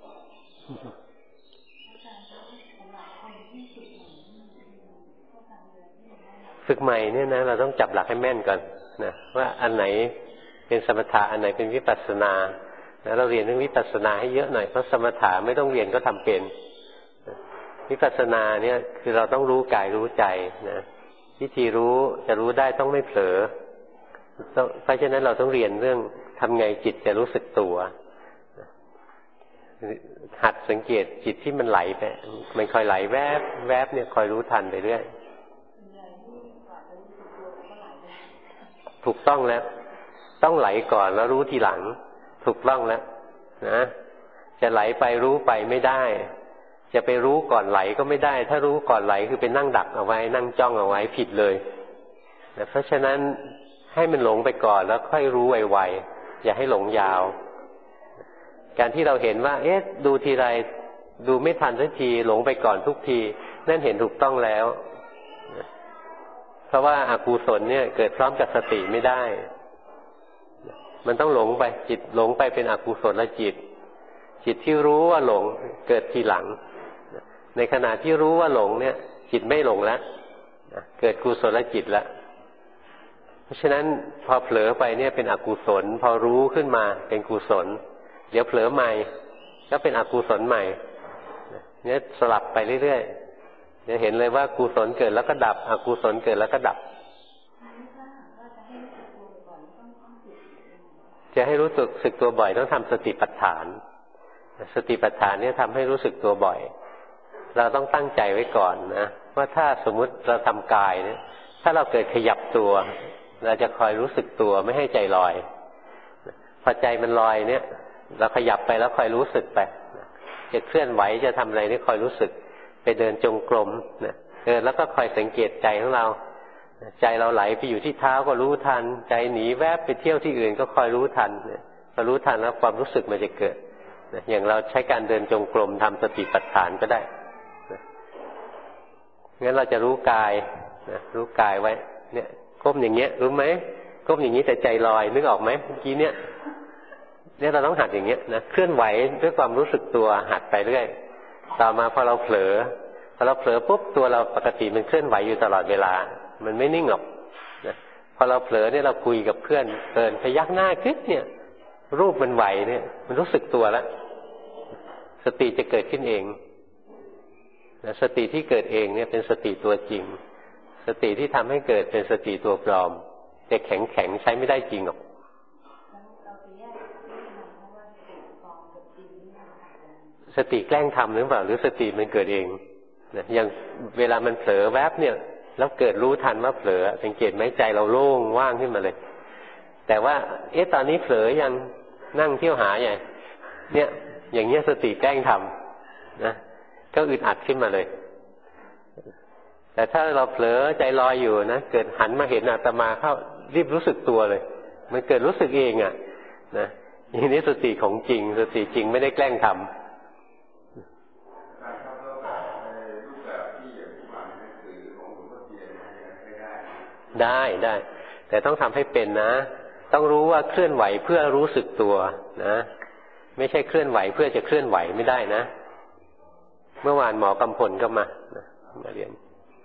ฝึกใหม่เนี่ยนะเราต้องจับหลักให้แม่นก่อนนะว่าอันไหนเป็นสมถะอันไหนเป็นวิปัสสนาเราเรียนเรื่องวิปัสสนาให้เยอะหน่อยเพราะสมถะไม่ต้องเรียนก็ทำเป็นวิปัสสนาเนี่ยคือเราต้องรู้กายรู้ใจนะวิธีรู้จะรู้ได้ต้องไม่เผลอเพราะฉะนั้นเราต้องเรียนเรื่องทำไงจิตจะรู้สึกตัวหัดสังเกตจิตที่มันไหลไปมันคอยไหลแวบแวบเนี่ยคอยรู้ทันไปเรื่อยถูกต้องแล้วต้องไหลก่อนแล้วรู้ทีหลังถูกต้องแล้วนะจะไหลไปรู้ไปไม่ได้จะไปรู้ก่อนไหลก็ไม่ได้ถ้ารู้ก่อนไหลคือเป็นนั่งดักเอาไว้นั่งจ้องเอาไว้ผิดเลยนะเพราะฉะนั้นให้มันหลงไปก่อนแล้วค่อยรู้ไวๆอย่าให้หลงยาวการที่เราเห็นว่าเอ๊ะดูทีไรดูไม่ทันสักทีหลงไปก่อนทุกทีนั่นเห็นถูกต้องแล้วเพราะว่าอกุศลเนี่ยเกิดพร้อมกับสติไม่ได้มันต้องหลงไปจิตหลงไปเป็นอกุศลจิตจิตที่รู้ว่าหลงเกิดทีหลังในขณะที่รู้ว่าหลงเนี่ยจิตไม่หลงแล้วเกิดกุศลจิตแล้วเพราะฉะนั้นพอเผลอไปเนี่ยเป็นอกุศลพอรู้ขึ้นมาเป็นกุศลเดี๋ยวเผลอใหม่ก็เป็นอกุศลใหม่เนี่ยสลับไปเรื่อยๆเดี๋ยวเห็นเลยว่ากุศลเกิดแล้วก็ดับอกุศลเกิดแล้วก็ดับจะให้รู้สึกตัวบ่อยต้องทำสติปัฏฐานสติปัฏฐานเนี่ยทำให้รู้สึกตัวบ่อยเราต้องตั้งใจไว้ก่อนนะว่าถ้าสมมุติเราทำกายเนี่ยถ้าเราเกิดขยับตัวเราจะคอยรู้สึกตัวไม่ให้ใจลอยพอใจมันลอยเนี่ยเราขยับไปแล้วคอยรู้สึกไปจะเคลื่อนไหวจะทำอะไรนี่คอยรู้สึกไปเดินจงกรมนะแล้วก็คอยสังเกตใจของเราใจเราไหลไปอยู่ที่เท้าก็รู้ทันใจหนีแวบไปเที่ยวที่อื่นก็คอยรู้ทันพอรู้ทันแล้วความรู้สึกมันจะเกิดอย่างเราใช้การเดินจงกรมทำสติปัฏฐานก็ได้งั้นเราจะรู้กายรู้กายไว้เนี่ยก้มอย่างเงี้ยรู้ไหมก้มอย่างนี้แต่ใจลอยนึกออกไหมเมื่อกี้เนี่ยเราต้องหัดอย่างเงี้ยนะเคลื่อนไหวด้วยความรู้สึกตัวหัดไปเรื่อยต่อมาพอเราเผลอปุ๊บตัวเราปกติมันเคลื่อนไหวอยู่ตลอดเวลามันไม่นิ่งหรอกนะพอเราเผลอเนี่ยเราคุยกับเพื่อนเดินพยักหน้าคึกเนี่ยรูปมันไหวเนี่ยมันรู้สึกตัวแล้วสติจะเกิดขึ้นเองนะสติที่เกิดเองเนี่ยเป็นสติตัวจริงสติที่ทำให้เกิดเป็นสติตัวปลอมจะแข็งใช้ไม่ได้จริงหรอกสติแกล้งทำหรือเปล่าหรือสติมันเกิดเองนะอย่างเวลามันเผลอแวบเนี่ยแล้วเกิดรู้ทันว่าเผลอสังเกตไหมใจเราโล่งว่างขึ้นมาเลยแต่ว่าตอนนี้เผลอยังนั่งเที่ยวหาใหญ่เนี่ยอย่างเงี้ยสติแกล้งทำนะก็อึดอัดขึ้นมาเลยแต่ถ้าเราเผลอใจลอยอยู่นะเกิดหันมาเห็นอาตมาเข้ารีบรู้สึกตัวเลยมันเกิดรู้สึกเองอ่ะนะอย่างนี้สติของจริงสติจริงไม่ได้แกล้งทำได้แต่ต้องทำให้เป็นนะต้องรู้ว่าเคลื่อนไหวเพื่อรู้สึกตัวนะไม่ใช่เคลื่อนไหวเพื่อจะเคลื่อนไหวไม่ได้นะเมื่อวานหมอกำพลก็มาเรียน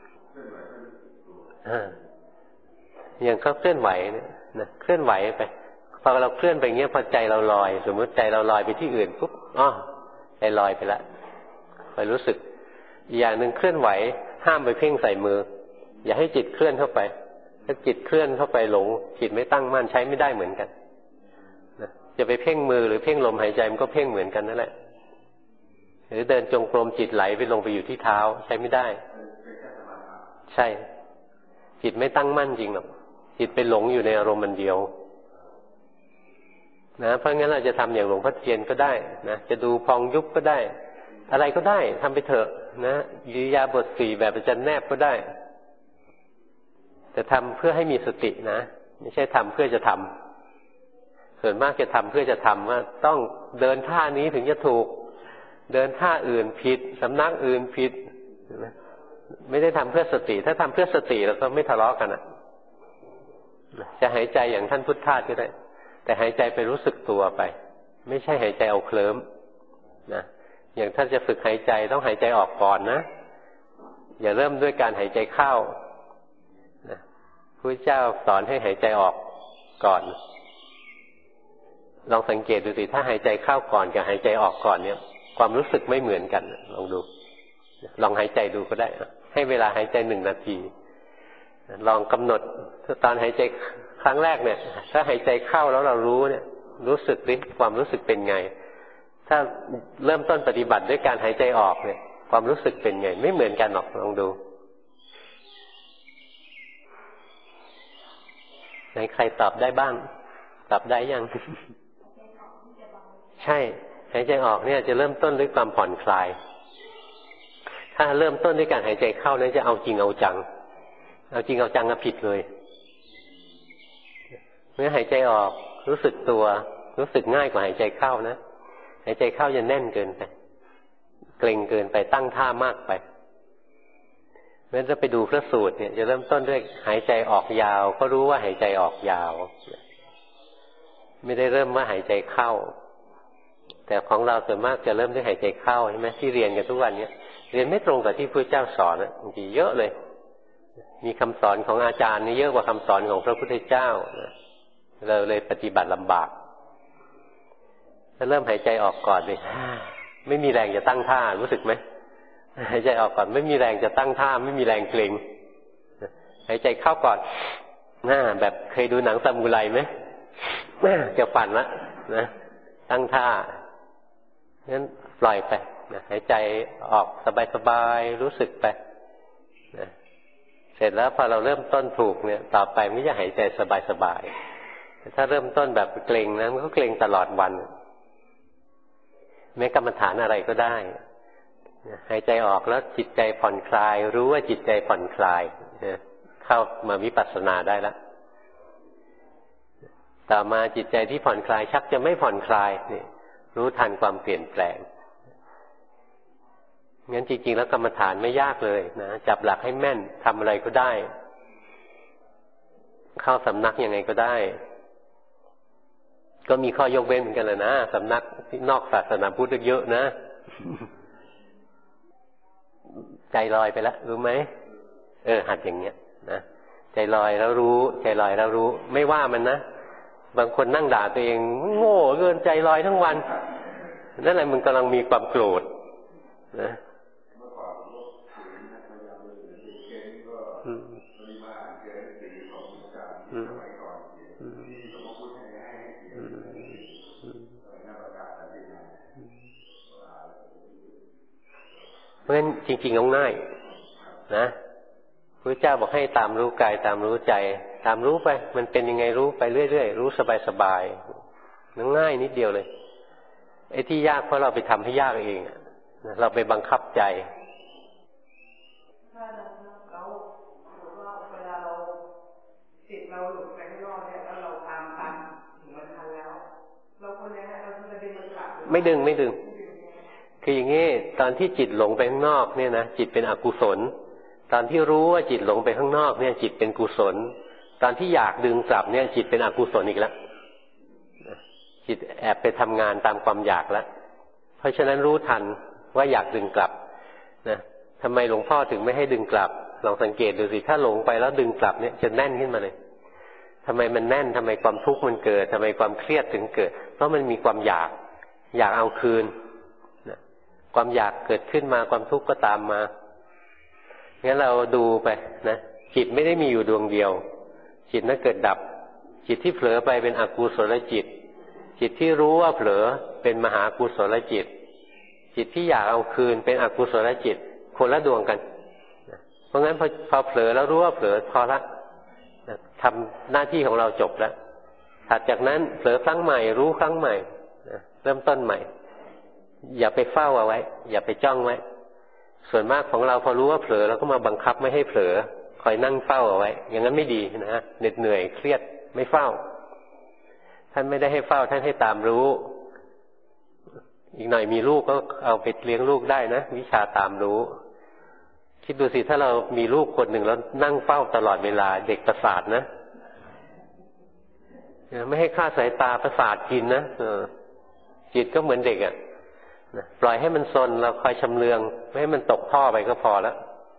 อย่างเขาเคลื่อนไหวนะเคลื่อนไหวไปพอเราเคลื่อนไปเงี้ยพอใจเราลอยสมมติใจเราลอยไปที่อื่นปุ๊บใจลอยไปละไปรู้สึกอย่างหนึ่งเคลื่อนไหวห้ามไปเพ่งใส่มืออย่าให้จิตเคลื่อนเข้าไปถ้าจิตเคลื่อนเข้าไปหลงจิตไม่ตั้งมั่นใช้ไม่ได้เหมือนกันนะจะไปเพ่งมือหรือเพ่งลมหายใจมันก็เพ่งเหมือนกันนั่นแหละหรือเดินจงกรมจิตไหลไปลงไปอยู่ที่เท้าใช้ไม่ได้ใช่จิตไม่ตั้งมั่นจริงหรอกจิตไปหลงอยู่ในอารมณ์มันเดียวนะเพราะงั้นเราจะทำอย่างหลวงพ่อเทียนก็ได้นะจะดูพองยุบก็ได้อะไรก็ได้ทำไปเถอะนะอิริยาบถ4แบบอาจารย์แนบก็ได้แต่ทำเพื่อให้มีสตินะไม่ใช่ทำเพื่อจะทำส่วนมากจะทำเพื่อจะทำว่าต้องเดินท่านี้ถึงจะถูกเดินท่าอื่นผิดสำนักอื่นผิดไม่ได้ทำเพื่อสติถ้าทำเพื่อสติเราก็ไม่ทะเลาะกันนะจะหายใจอย่างท่านพุทธทาสก็ได้แต่หายใจไปรู้สึกตัวไปไม่ใช่หายใจเอาเคลิ้มนะอย่างท่านจะฝึกหายใจต้องหายใจออกก่อนนะอย่าเริ่มด้วยการหายใจเข้านะพระเจ้าสอนให้หายใจออกก่อนลองสังเกตดูสิถ้าหายใจเข้าก่อนกับหายใจออกก่อนเนี่ยความรู้สึกไม่เหมือนกันลองดูลองหายใจดูก็ได้ให้เวลาหายใจ1 นาทีลองกำหนดตอนหายใจครั้งแรกเนี่ยถ้าหายใจเข้าแล้วเรารู้เนี่ยรู้สึกดิความรู้สึกเป็นไงถ้าเริ่มต้นปฏิบัติด้วยการหายใจออกเนี่ยความรู้สึกเป็นไงไม่เหมือนกันหรอกลองดูไหนใครตอบได้บ้างตอบได้ยังใช่หายใจออกเนี่ยจะเริ่มต้นด้วยความผ่อนคลายถ้าเริ่มต้นด้วยการหายใจเข้านั้นจะเอาจริงเอาจังเอาจริงเอาจังก็ผิดเลยเมื่อหายใจออกรู้สึกตัวรู้สึกง่ายกว่าหายใจเข้านะหายใจเข้าจะแน่นเกินไปเกร็งเกินไปตั้งท่ามากไปเมื่อจะไปดูพระสูตรเนี่ยจะเริ่มต้นด้วยหายใจออกยาวก็รู้ว่าหายใจออกยาวไม่ได้เริ่มว่าหายใจเข้าแต่ของเราส่วนมากจะเริ่มด้วยหายใจเข้าใช่ไหมที่เรียนกันทุกวันนี้เรียนไม่ตรงกับที่พระเจ้าสอนนะบางทีเยอะเลยมีคำสอนของอาจารย์นี่เยอะกว่าคำสอนของพระพุทธเจ้าเราเลยปฏิบัติลำบากถ้าเริ่มหายใจออกก่อนเลยไม่มีแรงจะตั้งท่ารู้สึกไหมหายใจออกก่อนไม่มีแรงจะตั้งท่าไม่มีแรงเกร็งหายใจเข้าก่อนแบบเคยดูหนังซามูไรไหมจะปั่นละนะตั้งท่างั้นปล่อยไปนะหายใจออกสบายๆรู้สึกไปนะเสร็จแล้วพอเราเริ่มต้นถูกเนี่ยต่อไปไม่จะหายใจสบายๆถ้าเริ่มต้นแบบเกร็งนะมันก็เกร็งตลอดวันแม้กรรมฐานอะไรก็ได้หายใจออกแล้วจิตใจผ่อนคลายรู้ว่าจิตใจผ่อนคลายเข้ามาวิปัสสนาได้แล้วต่อมาจิตใจที่ผ่อนคลายชักจะไม่ผ่อนคลายนี่รู้ทันความเปลี่ยนแปลงงั้นจริงๆแล้วกรรมฐานไม่ยากเลยนะจับหลักให้แม่นทำอะไรก็ได้เข้าสำนักยังไงก็ได้ก็มีข้อยกเว้นเหมือนกันเลยนะสำนักที่นอกศาสนาพุทธเยอะนะใจลอยไปแล้วรู้ไหมหัดอย่างเงี้ยนะใจลอยแล้วรู้ใจลอยแล้วรู้ไม่ว่ามันนะบางคนนั่งด่าตัวเองโง่เกินใจลอยทั้งวันนั่นแหละมึงกำลังมีความโกรธนะเพราะฉะนั้นจริงๆง่ายนะพระเจ้าบอกให้ตามรู้กายตามรู้ใจตามรู้ไปมันเป็นยังไงรู้ไปเรื่อยๆรู้สบายๆง่ายนิดเดียวเลยไอ้ที่ยากเพราะเราไปทำให้ยากเองเราไปบังคับใจถ้าเราหรือว่าเวลาเราจิตเราหลุดไปข้างนอกเนี่ยแล้วเราตามทันถึงมันทันแล้วเราคนนี้เราจะดึงมันกลับไม่ดึงคืออย่างนี้ตอนที่จิตหลงไปข้างนอกเนี่ยนะจิตเป็นอกุศลตอนที่รู้ว่าจิตหลงไปข้างนอกเนี่ยจิตเป็นกุศลตอนที่อยากดึงกลับเนี่ยจิตเป็นอกุศลอีกแล้วจิตแอบไปทำงานตามความอยากแล้วเพราะฉะนั้นรู้ทันว่าอยากดึงกลับนะทำไมหลวงพ่อถึงไม่ให้ดึงกลับลองสังเกตดูสิถ้าหลงไปแล้วดึงกลับเนี่ยจะแน่นขึ้นมาเลยทำไมมันแน่นทำไมความทุกข์มันเกิดทำไมความเครียดถึงเกิดเพราะมันมีความอยากเอาคืนนะความอยากเกิดขึ้นมาความทุกข์ก็ตามมางั้นเราดูไปนะจิตไม่ได้มีอยู่ดวงเดียวจิตนั้นเกิดดับจิตที่เผลอไปเป็นอกุศลจิตจิตที่รู้ว่าเผลอเป็นมหากุศลจิตจิตที่อยากเอาคืนเป็นอกุศลจิตคนละดวงกันเพราะงั้นพอเผลอแล้วรู้ว่าเผลอพอละทำหน้าที่ของเราจบแล้วถัดจากนั้นเผลอครั้งใหม่รู้ครั้งใหม่เริ่มต้นใหม่อย่าไปเฝ้าเอาไว้อย่าไปจ้องไว้ส่วนมากของเราพอรู้ว่าเผลอเราก็มาบังคับไม่ให้เผลอคอยนั่งเฝ้าเอาไว้อย่างนั้นไม่ดีนะเหน็ดเหนื่อยเครียดไม่เฝ้าท่านไม่ได้ให้เฝ้าท่านให้ตามรู้อีกหน่อยมีลูกก็เอาไปเลี้ยงลูกได้นะวิชาตามรู้คิดดูสิถ้าเรามีลูกคนหนึ่งแล้วนั่งเฝ้าตลอดเวลาเด็กประสาทนะไม่ให้ฆ่าสายตาประสาทกินนะจิตก็เหมือนเด็กปล่อยให้มันซนเราคอยชำเลืองไม่ให้มันตกท่อไปก็พอแล้ว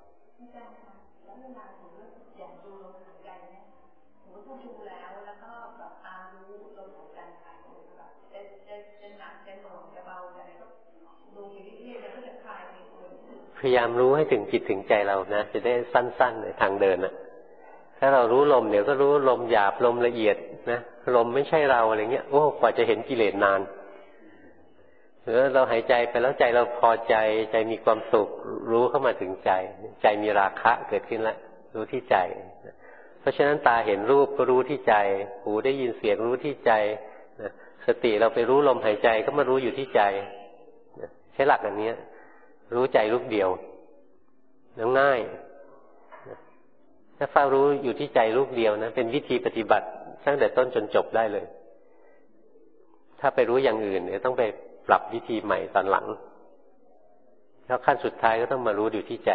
พยายามรู้ให้ถึงจิตถึงใจเรานะจะได้สั้นๆในทางเดินนะถ้าเรารู้ลมเดี๋ยวก็รู้ลมหยาบลมละเอียดนะลมไม่ใช่เราอะไรเงี้ยโอ้กว่าจะเห็นกิเลสนานหรือเราหายใจไปแล้วใจเราพอใจใจมีความสุขรู้เข้ามาถึงใจใจมีราคะเกิดขึ้นแล้วรู้ที่ใจเพราะฉะนั้นตาเห็นรูปก็รู้ที่ใจหูได้ยินเสียงรู้ที่ใจสติเราไปรู้ลมหายใจก็มารู้อยู่ที่ใจใช้หลักอันนี้รู้ใจรูปเดียวแล้วง่ายถ้าเฝ้ารู้อยู่ที่ใจรูปเดียวนะเป็นวิธีปฏิบัติตั้งแต่ต้นจนจบได้เลยถ้าไปรู้อย่างอื่นเนี่ยต้องไปปรับวิธีใหม่ตอนหลังแล้วขั้นสุดท้ายก็ต้องมารู้อยู่ที่ใจ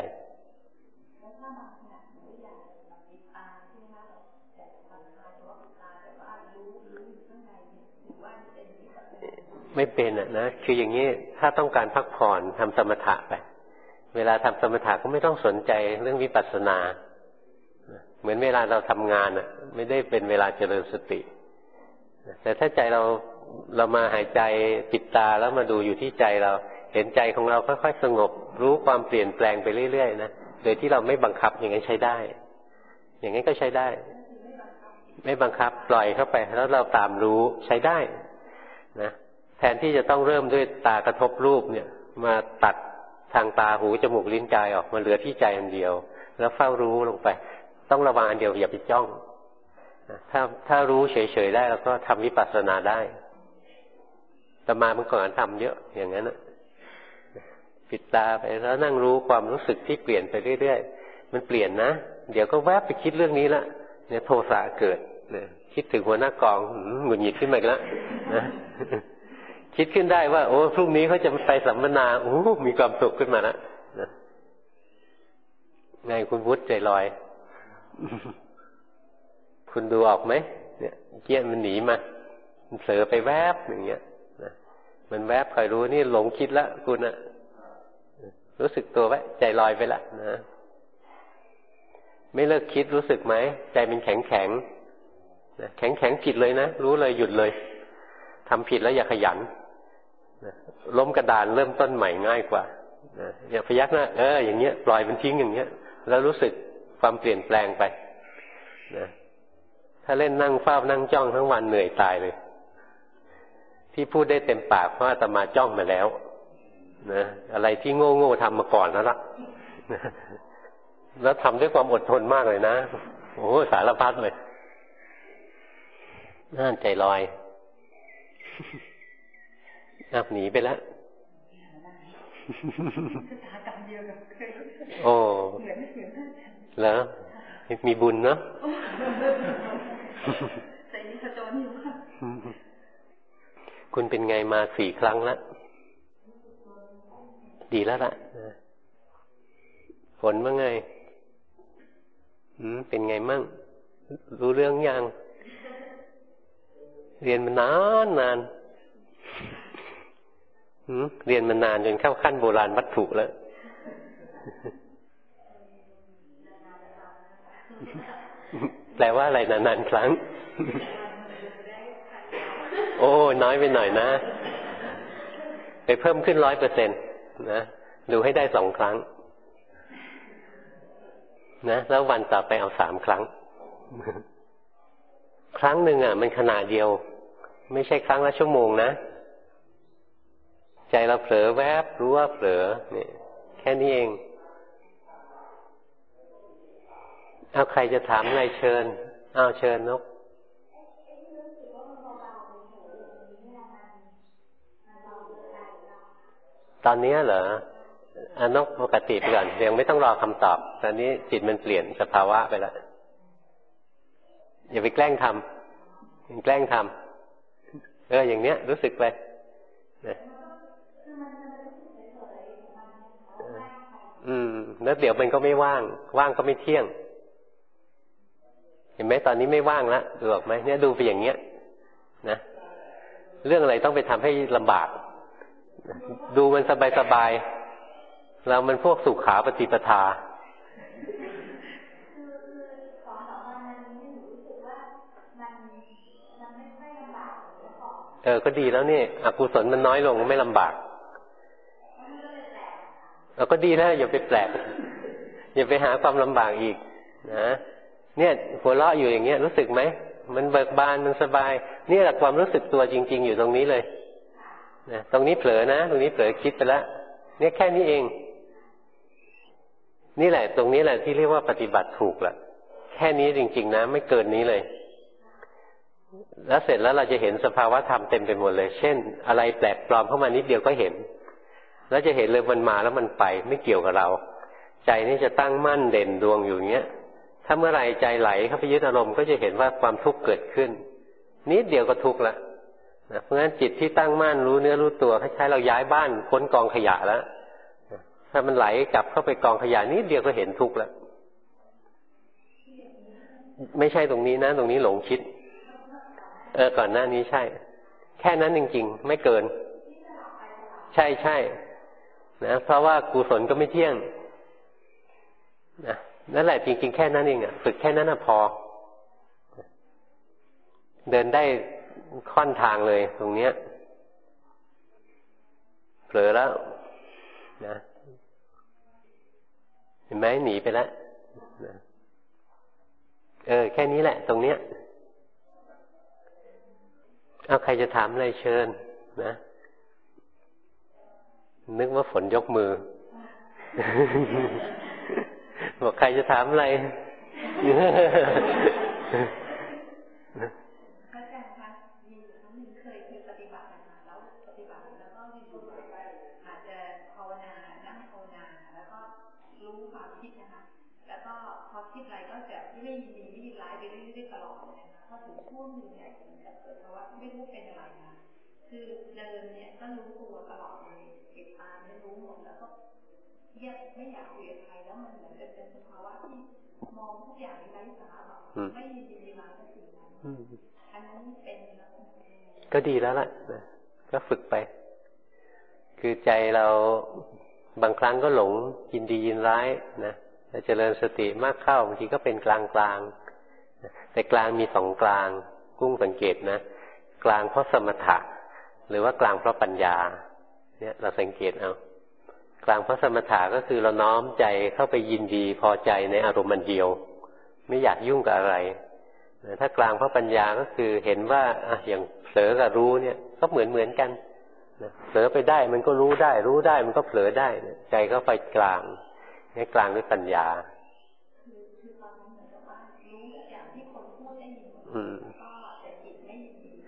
ไม่เป็นนะคืออย่างนี้ถ้าต้องการพักผ่อนทำสมถะไปเวลาทำสมถะก็ไม่ต้องสนใจเรื่องวิปัสสนาเหมือนเวลาเราทำงานไม่ได้เป็นเวลาเจริญสติแต่ถ้าใจเรามาหายใจปิดตาแล้วมาดูอยู่ที่ใจเราเห็นใจของเราค่อยๆสงบรู้ความเปลี่ยนแปลงไปเรื่อยๆนะโดยที่เราไม่บังคับอย่างนั้นใช้ได้อย่างนั้นก็ใช้ได้ไม่บังคับปล่อยเข้าไปแล้วเราตามรู้ใช้ได้นะแทนที่จะต้องเริ่มด้วยตากระทบรูปเนี่ยมาตัดทางตาหูจมูกลิ้นกายออกมาเหลือที่ใจอันเดียวแล้วเฝ้ารู้ลงไปต้องระวังอันเดียวอย่าไปจ้องถ้ารู้เฉยๆได้แล้วก็ทำวิปัสสนาได้แต่มาเมื่อก่อนทำเยอะอย่างนั้นปิดตาไปแล้วนั่งรู้ความรู้สึกที่เปลี่ยนไปเรื่อยๆมันเปลี่ยนนะเดี๋ยวก็แวบไปคิดเรื่องนี้ละเนี่ยโทสะเกิดคิดถึงหัวหน้ากองหงุดหงิดขึ้นมาอีกแล้วนะคิดขึ้นได้ว่าโอ้พรุ่งนี้เขาจะไปสัมมนาโอ้มีความสุขขึ้นมาแล้วไงคุณวุฒิใจลอยคุณดูออกไหมเนี่ยเกี้ยมันหนีมามันเผลอไปแวบอย่างเงี้ยนะมันแวบคอยรู้นี่หลงคิดแล้วคุณรู้สึกตัวไว้ใจลอยไปแล้วนะไม่เลิกคิดรู้สึกไหมใจมันแข็งแข็งแข็งแข็งผิดเลยนะรู้เลยหยุดเลยทำผิดแล้วอย่าขยันล้มกระดานเริ่มต้นใหม่ง่ายกว่าอย่าพยักหน้าอย่างเงี้ยปล่อยมันทิ้งอย่างเงี้ยแล้วรู้สึกความเปลี่ยนแปลงไปนะถ้าเล่นนั่งเฝ้านั่งจ้องทั้งวันเหนื่อยตายเลยที่พูดได้เต็มปากเพราะอาตมาจ้องมาแล้วนะอะไรที่โง่ๆทำมาก่อนแล้วล่ะแล้วทำด้วยความอดทนมากเลยนะโอ้สารพัดเลยน่าใจลอยหนีไปแล้วโอ้เหรอมีบุญเนาะคุณเป็นไงมา4 ครั้งแล้วดีแล้วล่ะผลว่าไงเป็นไงมั่งรู้เรื่องยังเรียนมานานเรียนมานานจนเข้าขั้นโบราณวัตถุแล้วแปลว่าอะไรนานๆครั้งโอ้น้อยไปหน่อยนะไปเพิ่มขึ้น 100% นะดูให้ได้2 ครั้งนะแล้ววันต่อไปเอา3 ครั้งครั้งหนึ่งมันขนาดเดียวไม่ใช่ครั้งละชั่วโมงนะใจเราเผลอแวบรู้ว่าเผลอเนี่ยแค่นี้เองเอาใครจะถามอะไรเชิญเอาเชิญนกตอนนี้เหรอนกปกติไปก่อนยังไม่ต้องรอคำตอบตอนนี้จิตมันเปลี่ยนสภาวะไปแล้วอย่าไปแกล้งทำแกล้งทำอย่างเนี้ยรู้สึกไปแล้วเดี๋ยวมันก็ไม่ว่างก็ไม่เที่ยงเห็นไหมตอนนี้ไม่ว่างแล้วดูออกไหมเนี่ยดูไปอย่างเงี้ยนะเรื่องอะไรต้องไปทำให้ลำบากดูมันสบายๆเรามันพวกสุขาปฏิปทาก็ดีแล้วนี่อกุศลมันน้อยลงไม่ลำบากเราก็ดีแล้วอย่าไปแปลกอย่าไปหาความลำบากอีกนะเนี่ยหัวเราะอยู่อย่างเงี้ยรู้สึกไหมมันเบิกบานมันสบายนี่แหละความรู้สึกตัวจริงๆอยู่ตรงนี้เลยนะตรงนี้เผลอนะตรงนี้เผลอคิดไปแล้วเนี่ยแค่นี้เองนี่แหละตรงนี้แหละที่เรียกว่าปฏิบัติถูกละแค่นี้จริงๆนะไม่เกินนี้เลยแล้วเสร็จแล้วเราจะเห็นสภาวะธรรมเต็มไปหมดเลยเช่นอะไรแปลกปลอมเข้ามานิดเดียวก็เห็นแล้วจะเห็นเลยมันมาแล้วมันไปไม่เกี่ยวกับเราใจนี่จะตั้งมั่นเด่นดวงอยู่อย่างเงี้ยถ้าเมื่อไรใจไหลเข้าไปยึดอารมณ์ก็จะเห็นว่าความทุกข์เกิดขึ้นนิดเดียวก็ทุกข์ละนะเพราะฉะนั้นจิตที่ตั้งมั่นรู้เนื้อรู้ตัวคล้ายๆเราย้ายบ้านพ้นกองขยะแล้วถ้ามันไหลกลับเข้าไปกองขยะนิดเดียวก็เห็นทุกข์แล้วไม่ใช่ตรงนี้นะตรงนี้หลงคิดก่อนหน้านี้ใช่แค่นั้นจริงๆไม่เกินใช่นะเพราะว่ากุศลก็ไม่เที่ยงนะนั่นแหละจริงๆแค่นั้นเองฝึกแค่นั้นพอเดินได้ค่อนทางเลยตรงเนี้ยเผลอแล้วนะเห็นไหมหนีไปแล้วนะแค่นี้แหละตรงเนี้ยเอาใครจะถามอะไรเชิญนะนึกว่าฝนยกมือบอกใครจะถามอะไรไม่อยากคุยกับใครแล้วมันเหมือนจะเป็นสภาวะที่มองทุกอย่างไร้สาระไม่ยินดีในสิ่งนั้นอันนั้นเป็นก็ดีแล้วล่ะก็ฝึกไปคือใจเราบางครั้งก็หลงยินดียินร้ายนะถ้าเจริญสติมากเข้าบางทีก็เป็นกลางแต่กลางมี2 กลางกุ้งสังเกตนะกลางเพราะสมถะหรือว่ากลางเพราะปัญญาเนี่ยเราสังเกตเอากลางเพราะสมถะก็คือเราน้อมใจเข้าไปยินดีพอใจในอารมณ์เดียวไม่อยากยุ่งกับอะไรถ้ากลางเพราะปัญญาก็คือเห็นว่าอย่างเผลอกับรู้เนี่ยก็เหมือนกันเผลอไปได้มันก็รู้ได้มันก็เผลอได้ใจก็ไปกลางนี่กลางด้วยปัญญา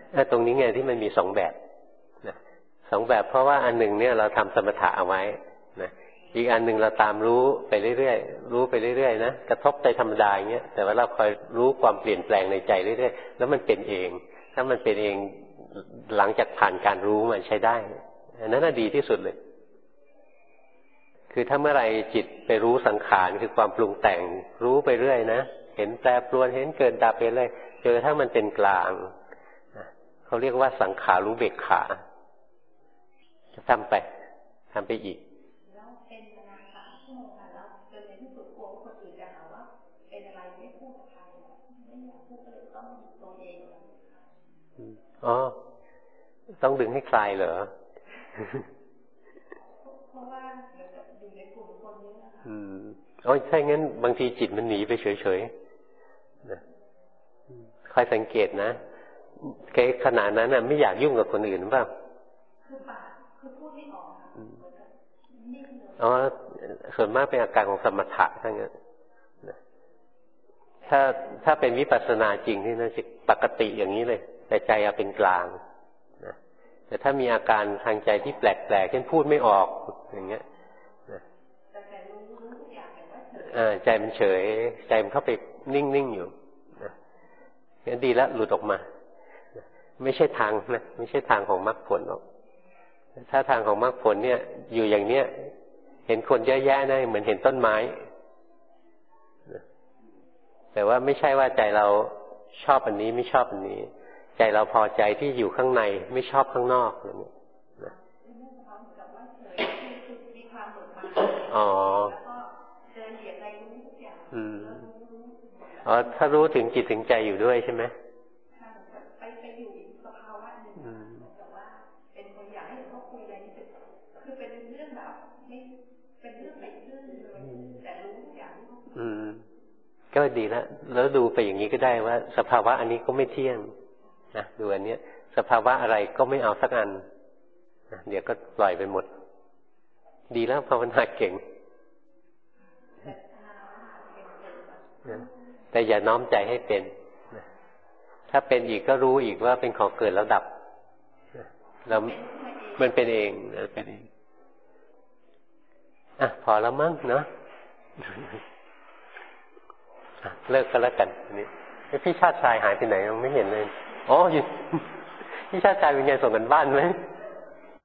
ตรงนี้ไงที่มันมี2 แบบนะ2 แบบเพราะว่าอันหนึ่งเนี่ยเราทำสมถะเอาไว้นะอีกอันหนึ่งเราตามรู้ไปเรื่อยๆรู้ไปเรื่อยๆนะกระทบใจธรรมดาอย่างเงี้ยแต่ว่าเราคอยรู้ความเปลี่ยนแปลงในใจเรื่อยๆแล้วมันเป็นเองถ้ามันเป็นเองหลังจากผ่านการรู้มันใช้ได้อันนั้นดีที่สุดเลยคือถ้าเมื่อไรจิตไปรู้สังขารคือความปรุงแต่งรู้ไปเรื่อยนะเห็นแปรปรวนเห็นเกิดดับไปเลยจนกระทั่งมันเป็นกลางเขาเรียกว่าสังขารุเบกขาทำไปอีกแล้วเป็นประมาณ3 ชั่วโมงแล้วจนในที่สุดกลัวคนอื่นจะหาว่าเป็นอะไรไม่พูดกับใครไม่อยากพูดก็เลยต้องตัวเองต้องดึงให้คลายเหรอเพราะว่าอยู่ในกลุ่มคนเยอะนะคะใช่งั้นบางทีจิตมันหนีไปเฉยๆนะคอยสังเกตนะขณะนั้นน่ะไม่อยากยุ่งกับคนอื่นป่ะคือปากคือพูดไม่ออกส่วนมากเป็นอาการของสมถะทั้งนั้นถ้าเป็นวิปัสสนาจริงที่น่าจะปกติอย่างนี้เลยแต่ใจเป็นกลางนะแต่ถ้ามีอาการทางใจที่แปลกๆเช่นพูดไม่ออกอย่างเงี้ยนะใจมันเฉยใจมันเข้าไปนิ่งๆอยู่นะงั้นดีแล้วหลุดออกมาไม่ใช่ทางนะไม่ใช่ทางของมรรคผลหรอกถ้าทางของมรรคผลเนี่ยอยู่อย่างเนี้ยเห็นคนเยอะแยะนะเหมือนเห็นต้นไม้แต่ว่าไม่ใช่ว่าใจเราชอบอันนี้ไม่ชอบอันนี้ใจเราพอใจที่อยู่ข้างในไม่ชอบข้างนอกอย่างนี้นะถ้ารู้ถึงจิตถึงใจอยู่ด้วยใช่ไหมไปอยู่อีกสภาวะหนึ่งแต่ว่าเป็นคนอยากให้เขาคุยอะไรนี่คือเป็นเรื่องแบบไม่เป็นเรื่องไปเรื่องเลยแต่รู้ทุกอย่างก็ดีแล้วดูไปอย่างนี้ก็ได้ว่าสภาวะอันนี้ก็ไม่เที่ยงนะดูอันนี้สภาวะอะไรก็ไม่เอาสักอันนะเดี๋ยวก็ปล่อยไปหมดดีแล้วภาวนาเก่งแต่อย่าน้อมใจให้เป็นถ้าเป็นอีกก็รู้อีกว่าเป็นของเกิดแล้วดับแล้วมันเป็นเองเป็นเองพอแล้วมั้งเนาะเลิกกันแล้วกันนี่พี่ชาติชายหายไปไหนไม่เห็นเลยอยู่พี่ชาติชายเป็นไงส่งกันบ้านไหม